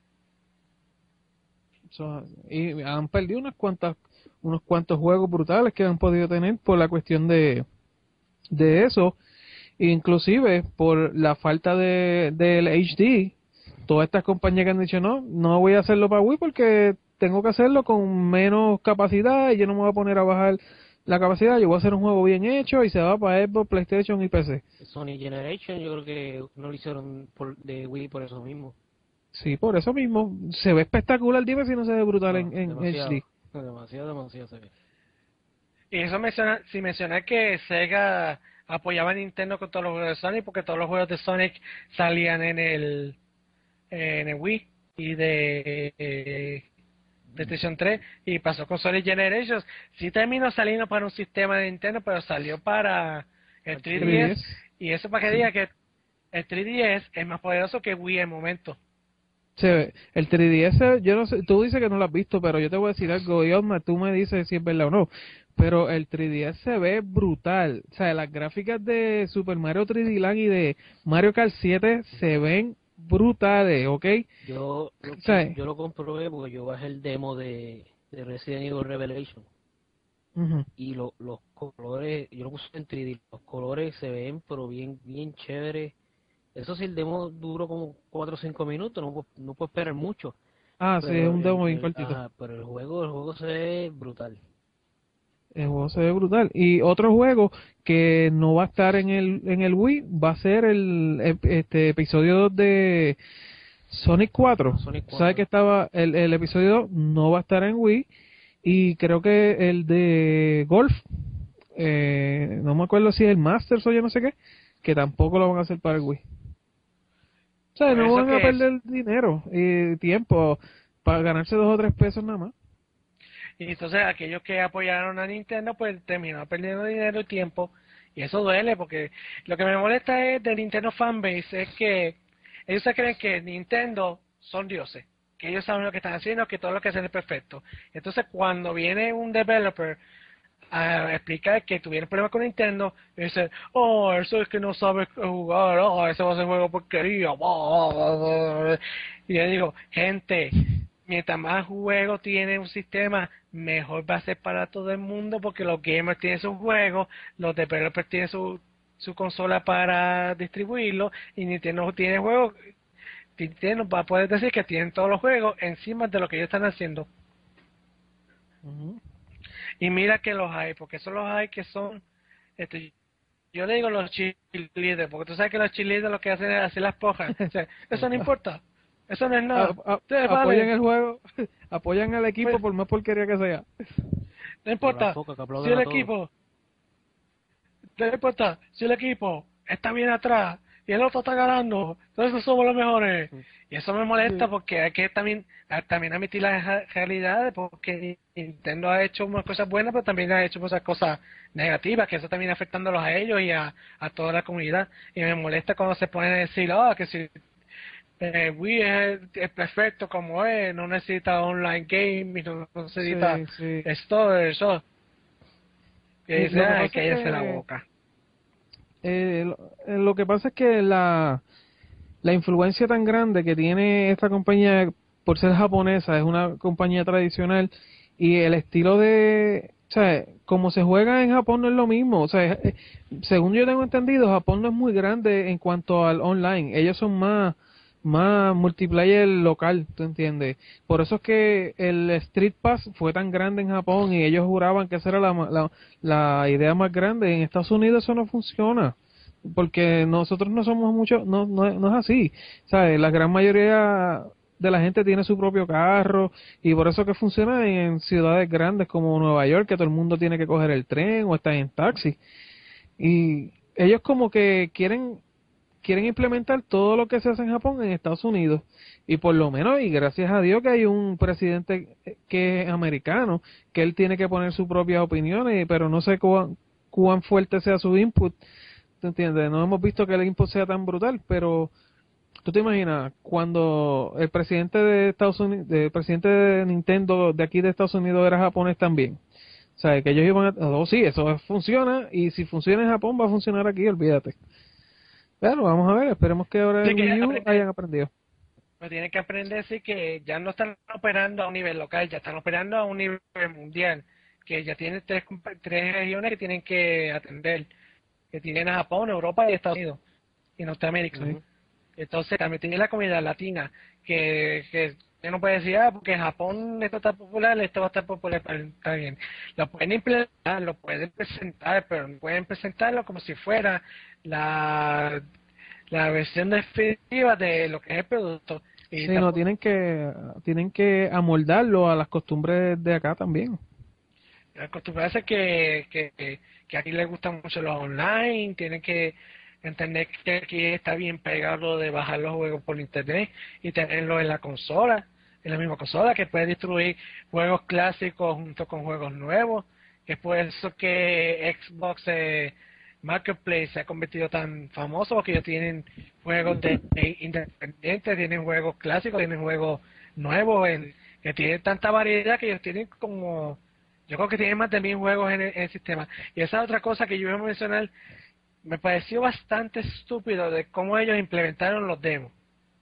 So, y han perdido unas cuantas, unos cuantos juegos brutales que han podido tener por la cuestión de, de eso. Inclusive por la falta de del H D, todas estas compañías que han dicho no, no voy a hacerlo para Wii porque tengo que hacerlo con menos capacidad y yo no me voy a poner a bajar la capacidad, yo voy a hacer un juego bien hecho y se va para Xbox, PlayStation y P C. Sony Generation, yo creo que no lo hicieron por, de Wii por eso mismo. Sí, por eso mismo. Se ve espectacular, dime si no se ve brutal No, en, en demasiado, H D. demasiado, demasiado se ve. Y eso menciona, si mencionar que Sega apoyaba a Nintendo con todos los juegos de Sonic, porque todos los juegos de Sonic salían en el, en el Wii y de eh, PlayStation tres, y pasó con Sonic Generations. Sí terminó saliendo para un sistema de Nintendo, pero salió para el tres D S, y eso para que diga que el tres D S es más poderoso que Wii en el momento. Se ve. El tres D S, yo no sé, tú dices que no lo has visto, pero yo te voy a decir algo, y Osma, tú me dices si es verdad o no. Pero el tres D S se ve brutal. O sea, las gráficas de Super Mario tres D Land y de Mario Kart siete se ven brutales, ¿ok? Yo, yo, O sea, yo lo comprobé porque yo bajé el demo de, de Resident Evil Revelation. uh-huh. Y lo, los colores, yo lo puse en tres D, los colores se ven pero bien, bien chévere. Eso sí, el demo duró como cuatro o cinco minutos, no, pu- no puedo esperar mucho. Ah, sí, es Pero un el, demo bien el- cortito. ajá, pero el juego, el juego se ve brutal. El juego se ve brutal. Y otro juego que no va a estar en el en el Wii va a ser el, ep- este episodio dos de Sonic cuatro. Sonic ¿Sabes cuatro. que estaba el, el episodio dos no va a estar en Wii? Y creo que el de Golf, eh, no me acuerdo si es el Masters o yo no sé qué, que tampoco lo van a hacer para el Wii. O sea, Por no eso van a que es. perder dinero y tiempo para ganarse dos o tres pesos nada más. Y entonces aquellos que apoyaron a Nintendo pues terminaron perdiendo dinero y tiempo, y eso duele, porque lo que me molesta es de Nintendo Fanbase es que ellos se creen que Nintendo son dioses, que ellos saben lo que están haciendo, que todo lo que hacen es perfecto. Entonces cuando viene un developer a explicar que tuvieron problemas con Nintendo, y dicen, oh, eso es que no sabes jugar, oh, ese va a ser juego porquería, y yo digo, gente, mientras más juegos tiene un sistema, mejor va a ser para todo el mundo, porque los gamers tienen sus juegos, los developers tienen su, su consola para distribuirlo, y Nintendo tiene juegos. Nintendo va a poder decir que tienen todos los juegos encima de lo que ellos están haciendo. Uh-huh. Y mira que los hay, porque esos los hay que son, este, yo le digo los cheerleaders, porque tú sabes que los cheerleaders lo que hacen es hacer las pojas. O sea, eso no importa, eso no es nada. A- a- Ustedes apoyan valen. el juego, apoyan al equipo Pues, por más porquería que sea. no importa Las focas que aplauden si el a todos. equipo, no importa si el equipo está bien atrás y el otro está ganando, entonces somos los mejores. Y eso me molesta porque hay que también a- también admitir las ja- realidades, porque Nintendo ha hecho unas cosas buenas, pero también ha hecho muchas cosas negativas, que eso también afectándolos a ellos y a, a toda la comunidad. Y me molesta cuando se ponen a decir, ah, que si eh, Wii es, es perfecto como es, no necesita online gaming, no necesita Sí, sí. store, eso. Que Sí, dice, lo que ay, pasa es cállese la que boca. eh, lo, eh, lo que pasa es que la la influencia tan grande que tiene esta compañía por ser japonesa, es una compañía tradicional y el estilo de, o sea, como se juega en Japón no es lo mismo, o sea, eh, según yo tengo entendido, Japón no es muy grande en cuanto al online, ellos son más más multiplayer local, ¿tú entiendes? Por eso es que el Street Pass fue tan grande en Japón y ellos juraban que esa era la, ma- la, la idea más grande. En Estados Unidos eso no funciona porque nosotros no somos mucho, no, no, no es así, ¿sabes? La gran mayoría de la gente tiene su propio carro y por eso que funciona en ciudades grandes como Nueva York, que todo el mundo tiene que coger el tren o está en taxi. Y ellos como que quieren quieren implementar todo lo que se hace en Japón en Estados Unidos y por lo menos, y gracias a Dios que hay un presidente que es americano, que él tiene que poner sus propias opiniones, pero no sé cuán, cuán fuerte sea su input. ¿Te entiendes? No hemos visto que el input sea tan brutal, pero tú te imaginas cuando el presidente de Estados Unidos, el presidente de Nintendo de aquí de Estados Unidos era japonés también. O sea, que ellos iban a, oh sí, eso funciona y si funciona en Japón va a funcionar aquí, olvídate. Pero vamos a ver, esperemos que ahora Sí, el que Wii U aprende- hayan aprendido. Pero tienen que aprender sí que ya no están operando a un nivel local, ya están operando a un nivel mundial, que ya tienen tres, compa- tres regiones que tienen que atender. que tienen a Japón, Europa y Estados Unidos y Norteamérica. Sí. Entonces también tiene la comunidad latina, que, que uno puede decir, ah, porque en Japón esto está popular, esto va a estar popular, pero está bien. Lo pueden implementar, lo pueden presentar, pero no pueden presentarlo como si fuera la, la versión definitiva de lo que es el producto. Y Sí, tampoco- no, tienen que, tienen que amoldarlo a las costumbres de acá también. acostumbrarse que, que, que aquí les gustan mucho los online, tienen que entender que aquí está bien pegado de bajar los juegos por internet y tenerlos en la consola, en la misma consola, que puede distribuir juegos clásicos junto con juegos nuevos, que es por eso que Xbox eh, Marketplace se ha convertido tan famoso, porque ellos tienen juegos de, de independientes, tienen juegos clásicos, tienen juegos nuevos, en, que tienen tanta variedad que ellos tienen como, yo creo que tienen más de mil juegos en el, en el sistema. Y esa otra cosa que yo iba a mencionar, me pareció bastante estúpido de cómo ellos implementaron los demos.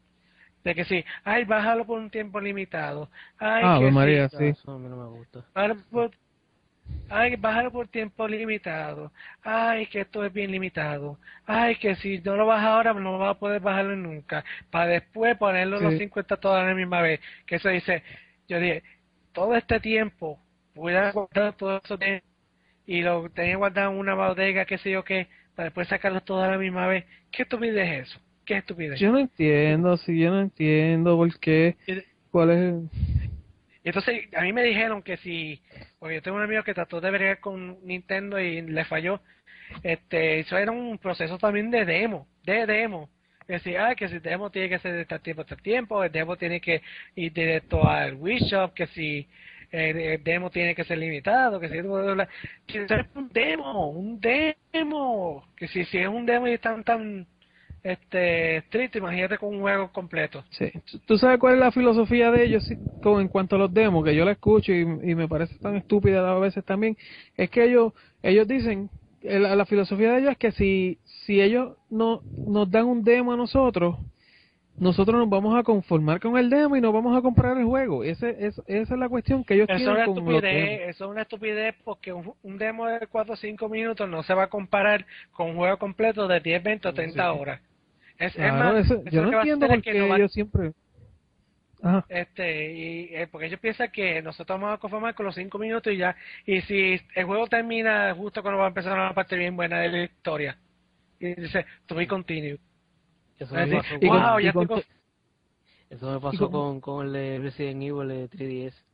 De que sí, ay, bájalo por un tiempo limitado. Ay, Ah, que Ave sí, María, No, sí. eso a mí no me gusta. bájalo por, ay, bájalo por tiempo limitado. Ay, que esto es bien limitado. Ay, que si no lo bajas ahora, no vas a poder bajarlo nunca. Para después ponerlo los Sí. cincuenta todas a la misma vez. Que eso dice, yo dije, todo este tiempo, pudiera guardar todo eso de- y lo tenía guardado en una bodega, qué sé yo qué, para después sacarlos todos a la misma vez. ¿Qué estupidez es eso? ¿Qué estupidez? Yo no entiendo, sí, yo no entiendo por qué, Y- cuál es el... Entonces, a mí me dijeron que si, porque yo tengo un amigo que trató de bregar con Nintendo y le falló, este, eso era un proceso también de demo, de demo. Es decir, ah, que si el demo tiene que ser de tal tiempo a tal tiempo, el demo tiene que ir directo al Wii Shop, que si el, el demo tiene que ser limitado, que si bla, bla, bla. Que eso es un demo, un demo, que si, si es un demo y están tan este estrictos, imagínate con un juego completo. Sí. ¿Tú sabes cuál es la filosofía de ellos sí, con, en cuanto a los demos? Que yo la escucho y, y me parece tan estúpida a veces también. Es que ellos ellos dicen, eh, la, la filosofía de ellos es que si si ellos no nos dan un demo a nosotros, nosotros nos vamos a conformar con el demo y nos vamos a comprar el juego. Ese, es, esa es la cuestión que ellos Eso es tienen una con los demos. estupidez, eso es una estupidez porque un, un demo de cuatro o cinco minutos no se va a comparar con un juego completo de diez, veinte o treinta Sí. horas. Es, es Claro, más, eso- eso yo lo no que va a entiendo hacer por es que qué no va- ellos siempre... Ajá. este y eh, porque ellos piensan que nosotros vamos a conformar con los cinco minutos y ya, y si el juego termina justo cuando va a empezar una parte bien buena de la historia y dice to be continued. Eso Va a me decir, pasó Y con- wow, y ya con tengo to- Eso me pasó Y como- con, con el de Resident Evil de tres D S.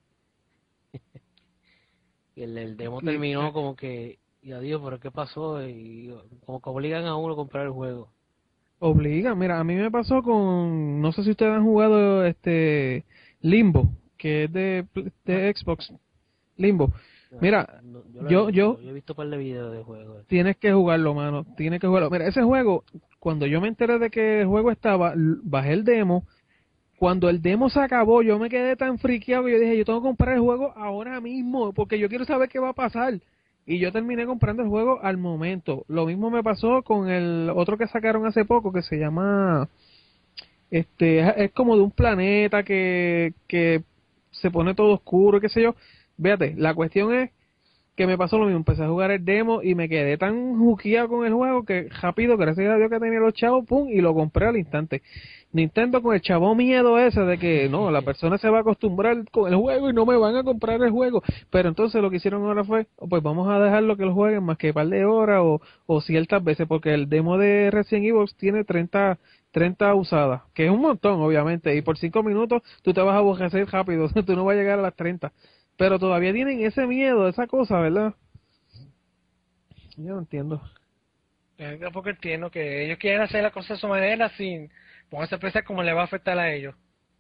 Y el, el demo Y- terminó como que, y adiós, pero ¿qué pasó? Y como que obligan a uno a comprar el juego. Obliga, mira, a mí me pasó con, no sé si ustedes han jugado este Limbo, que es de, pl- de Xbox, Limbo. Mira, No, lo he yo- visto, yo- yo he visto un par de videos de juegos. tienes que jugarlo, mano, tienes que jugarlo. Mira, ese juego, cuando yo me enteré de que el juego estaba, l- bajé el demo. Cuando el demo se acabó, yo me quedé tan friqueado que yo dije, yo tengo que comprar el juego ahora mismo, porque yo quiero saber qué va a pasar. Y yo terminé comprando el juego al momento. Lo mismo me pasó con el otro que sacaron hace poco, que se llama, este, es, es como de un planeta que, que se pone todo oscuro, qué sé yo. Véate, la cuestión es que me pasó lo mismo, empecé a jugar el demo y me quedé tan juqueado con el juego que rápido, gracias a Dios que tenía los chavos, pum, y lo compré al instante. Nintendo con el chavo miedo ese de que no, la persona se va a acostumbrar con el juego y no me van a comprar el juego, pero entonces lo que hicieron ahora fue, oh, pues vamos a dejarlo que lo jueguen más que un par de horas o, o ciertas veces, porque el demo de Resident Evil tiene treinta, treinta usadas, que es un montón obviamente, y por cinco minutos tú te vas a aborrecer rápido, tú no vas a llegar a las treinta. Pero todavía tienen ese miedo, esa cosa, ¿verdad? Yo no entiendo. Yo tampoco entiendo que ellos quieren hacer la cosa de su manera sin ponerse a pensar cómo le va a afectar a ellos.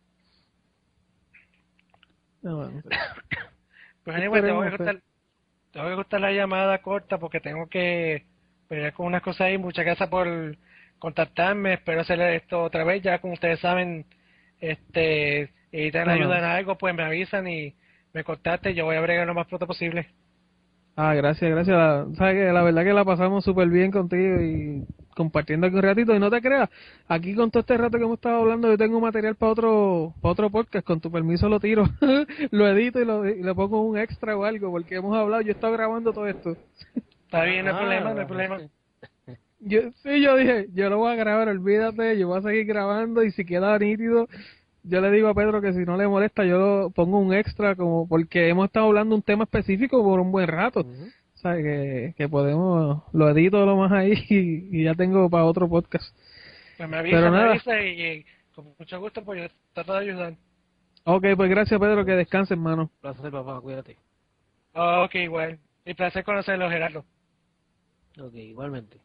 No, no sé. Pues anyway, tengo que Esperemos, cortar, tengo que cortar la llamada corta porque tengo que pelear con unas cosas ahí. Muchas gracias por contactarme. Espero hacer esto otra vez. Ya como ustedes saben, este, y necesitan No, no. ayuda en algo, pues me avisan y me contacten. Yo voy a bregar lo más pronto posible. Ah, gracias, gracias. La, sabes que la verdad que la pasamos súper bien contigo y compartiendo aquí un ratito. Y no te creas, aquí con todo este rato que hemos estado hablando, yo tengo material para otro para otro podcast. Con tu permiso lo tiro, lo edito y, lo, y le pongo un extra o algo, porque hemos hablado, yo he estado grabando todo esto. Está bien, no hay Ah, problema, no hay bueno, problema. sí. Yo, sí, yo dije, yo lo voy a grabar, olvídate, yo voy a seguir grabando y si queda nítido, yo le digo a Pedro que si no le molesta, yo lo pongo un extra, como porque hemos estado hablando un tema específico por un buen rato. Ujú. O sea, que, que podemos, lo edito lo más ahí y, y ya tengo para otro podcast. Pues me avisa, Pero me nada. avisa y, y con mucho gusto pues yo trato de ayudar. Ok, pues gracias Pedro, que descanse, hermano. Placer, papá, cuídate. Ok, igual. Y placer conocerlo, Gerardo. Ok, igualmente.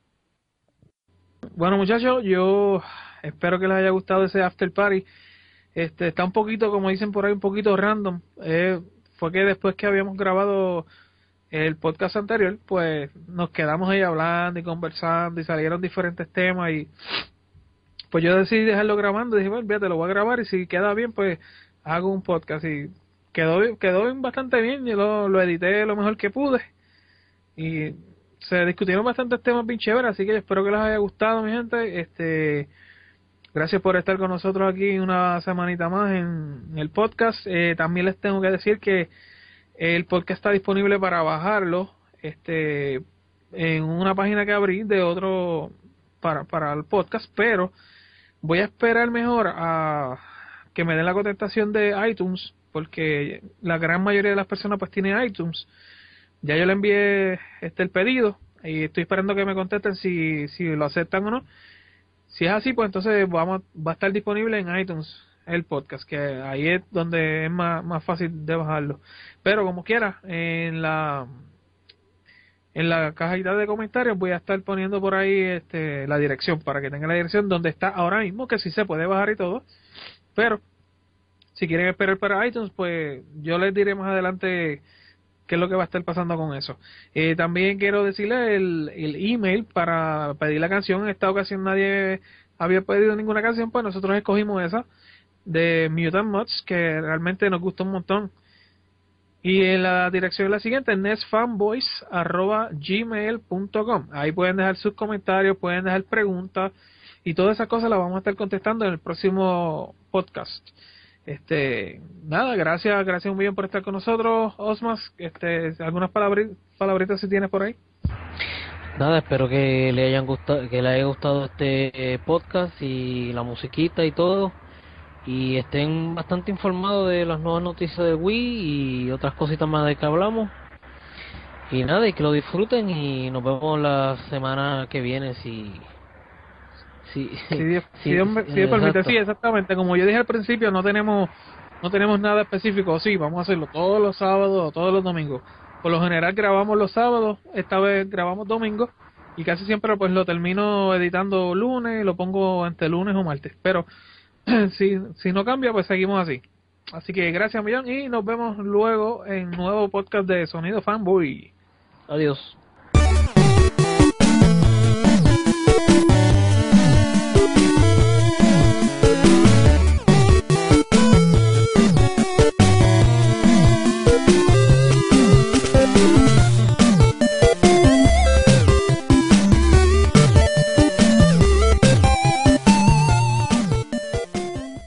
Bueno, muchachos, yo espero que les haya gustado ese after party. Este, está un poquito, como dicen por ahí, un poquito random. Eh, fue que después que habíamos grabado el podcast anterior, pues nos quedamos ahí hablando y conversando y salieron diferentes temas y pues yo decidí dejarlo grabando. Dije, bueno, fíjate, lo voy a grabar y si queda bien, pues hago un podcast y quedó, quedó bastante bien. Yo lo, lo edité lo mejor que pude y se discutieron bastantes temas bien chéveres, así que espero que les haya gustado, mi gente. Este, gracias por estar con nosotros aquí una semanita más en, en el podcast. Eh, también les tengo que decir que el podcast está disponible para bajarlo, este, en una página que abrí de otro para para el podcast, pero voy a esperar mejor a que me den la contestación de iTunes, porque la gran mayoría de las personas pues tiene iTunes. Ya yo le envié este el pedido y estoy esperando que me contesten si si lo aceptan o no. Si es así, pues entonces vamos va a estar disponible en iTunes el podcast, que ahí es donde es más, más fácil de bajarlo. Pero como quiera, en la en la cajita de comentarios voy a estar poniendo por ahí este la dirección para que tengan la dirección donde está ahora mismo, que sí se puede bajar y todo. Pero si quieren esperar para iTunes, pues yo les diré más adelante qué es lo que va a estar pasando con eso. Eh, también quiero decirle el, el email para pedir la canción. En esta ocasión nadie había pedido ninguna canción, pues nosotros escogimos esa de Mutant Mods, que realmente nos gustó un montón. Y en la dirección es la siguiente, nestfanboys arroba gmail punto com. Ahí pueden dejar sus comentarios, pueden dejar preguntas y todas esas cosas las vamos a estar contestando en el próximo podcast. Este, nada, gracias, gracias un millón por estar con nosotros, Osmas. Este, algunas palabri- palabritas si tienes por ahí. Nada, espero que le hayan gustado, que le haya gustado este eh, podcast y la musiquita y todo, y estén bastante informados de las nuevas noticias de Wii y otras cositas más de que hablamos. Y nada, y que lo disfruten y nos vemos la semana que viene si si Si Dios, si, si Dios me- si Dios permite, exacto. sí, exactamente. Como yo dije al principio, no tenemos no tenemos nada específico. Sí, vamos a hacerlo todos los sábados o todos los domingos. Por lo general grabamos los sábados, esta vez grabamos domingos y casi siempre pues lo termino editando lunes, lo pongo entre lunes o martes. Pero si, si no cambia, pues seguimos así. Así que gracias, millón, y nos vemos luego en nuevo podcast de Sonido Fanboy. Adiós.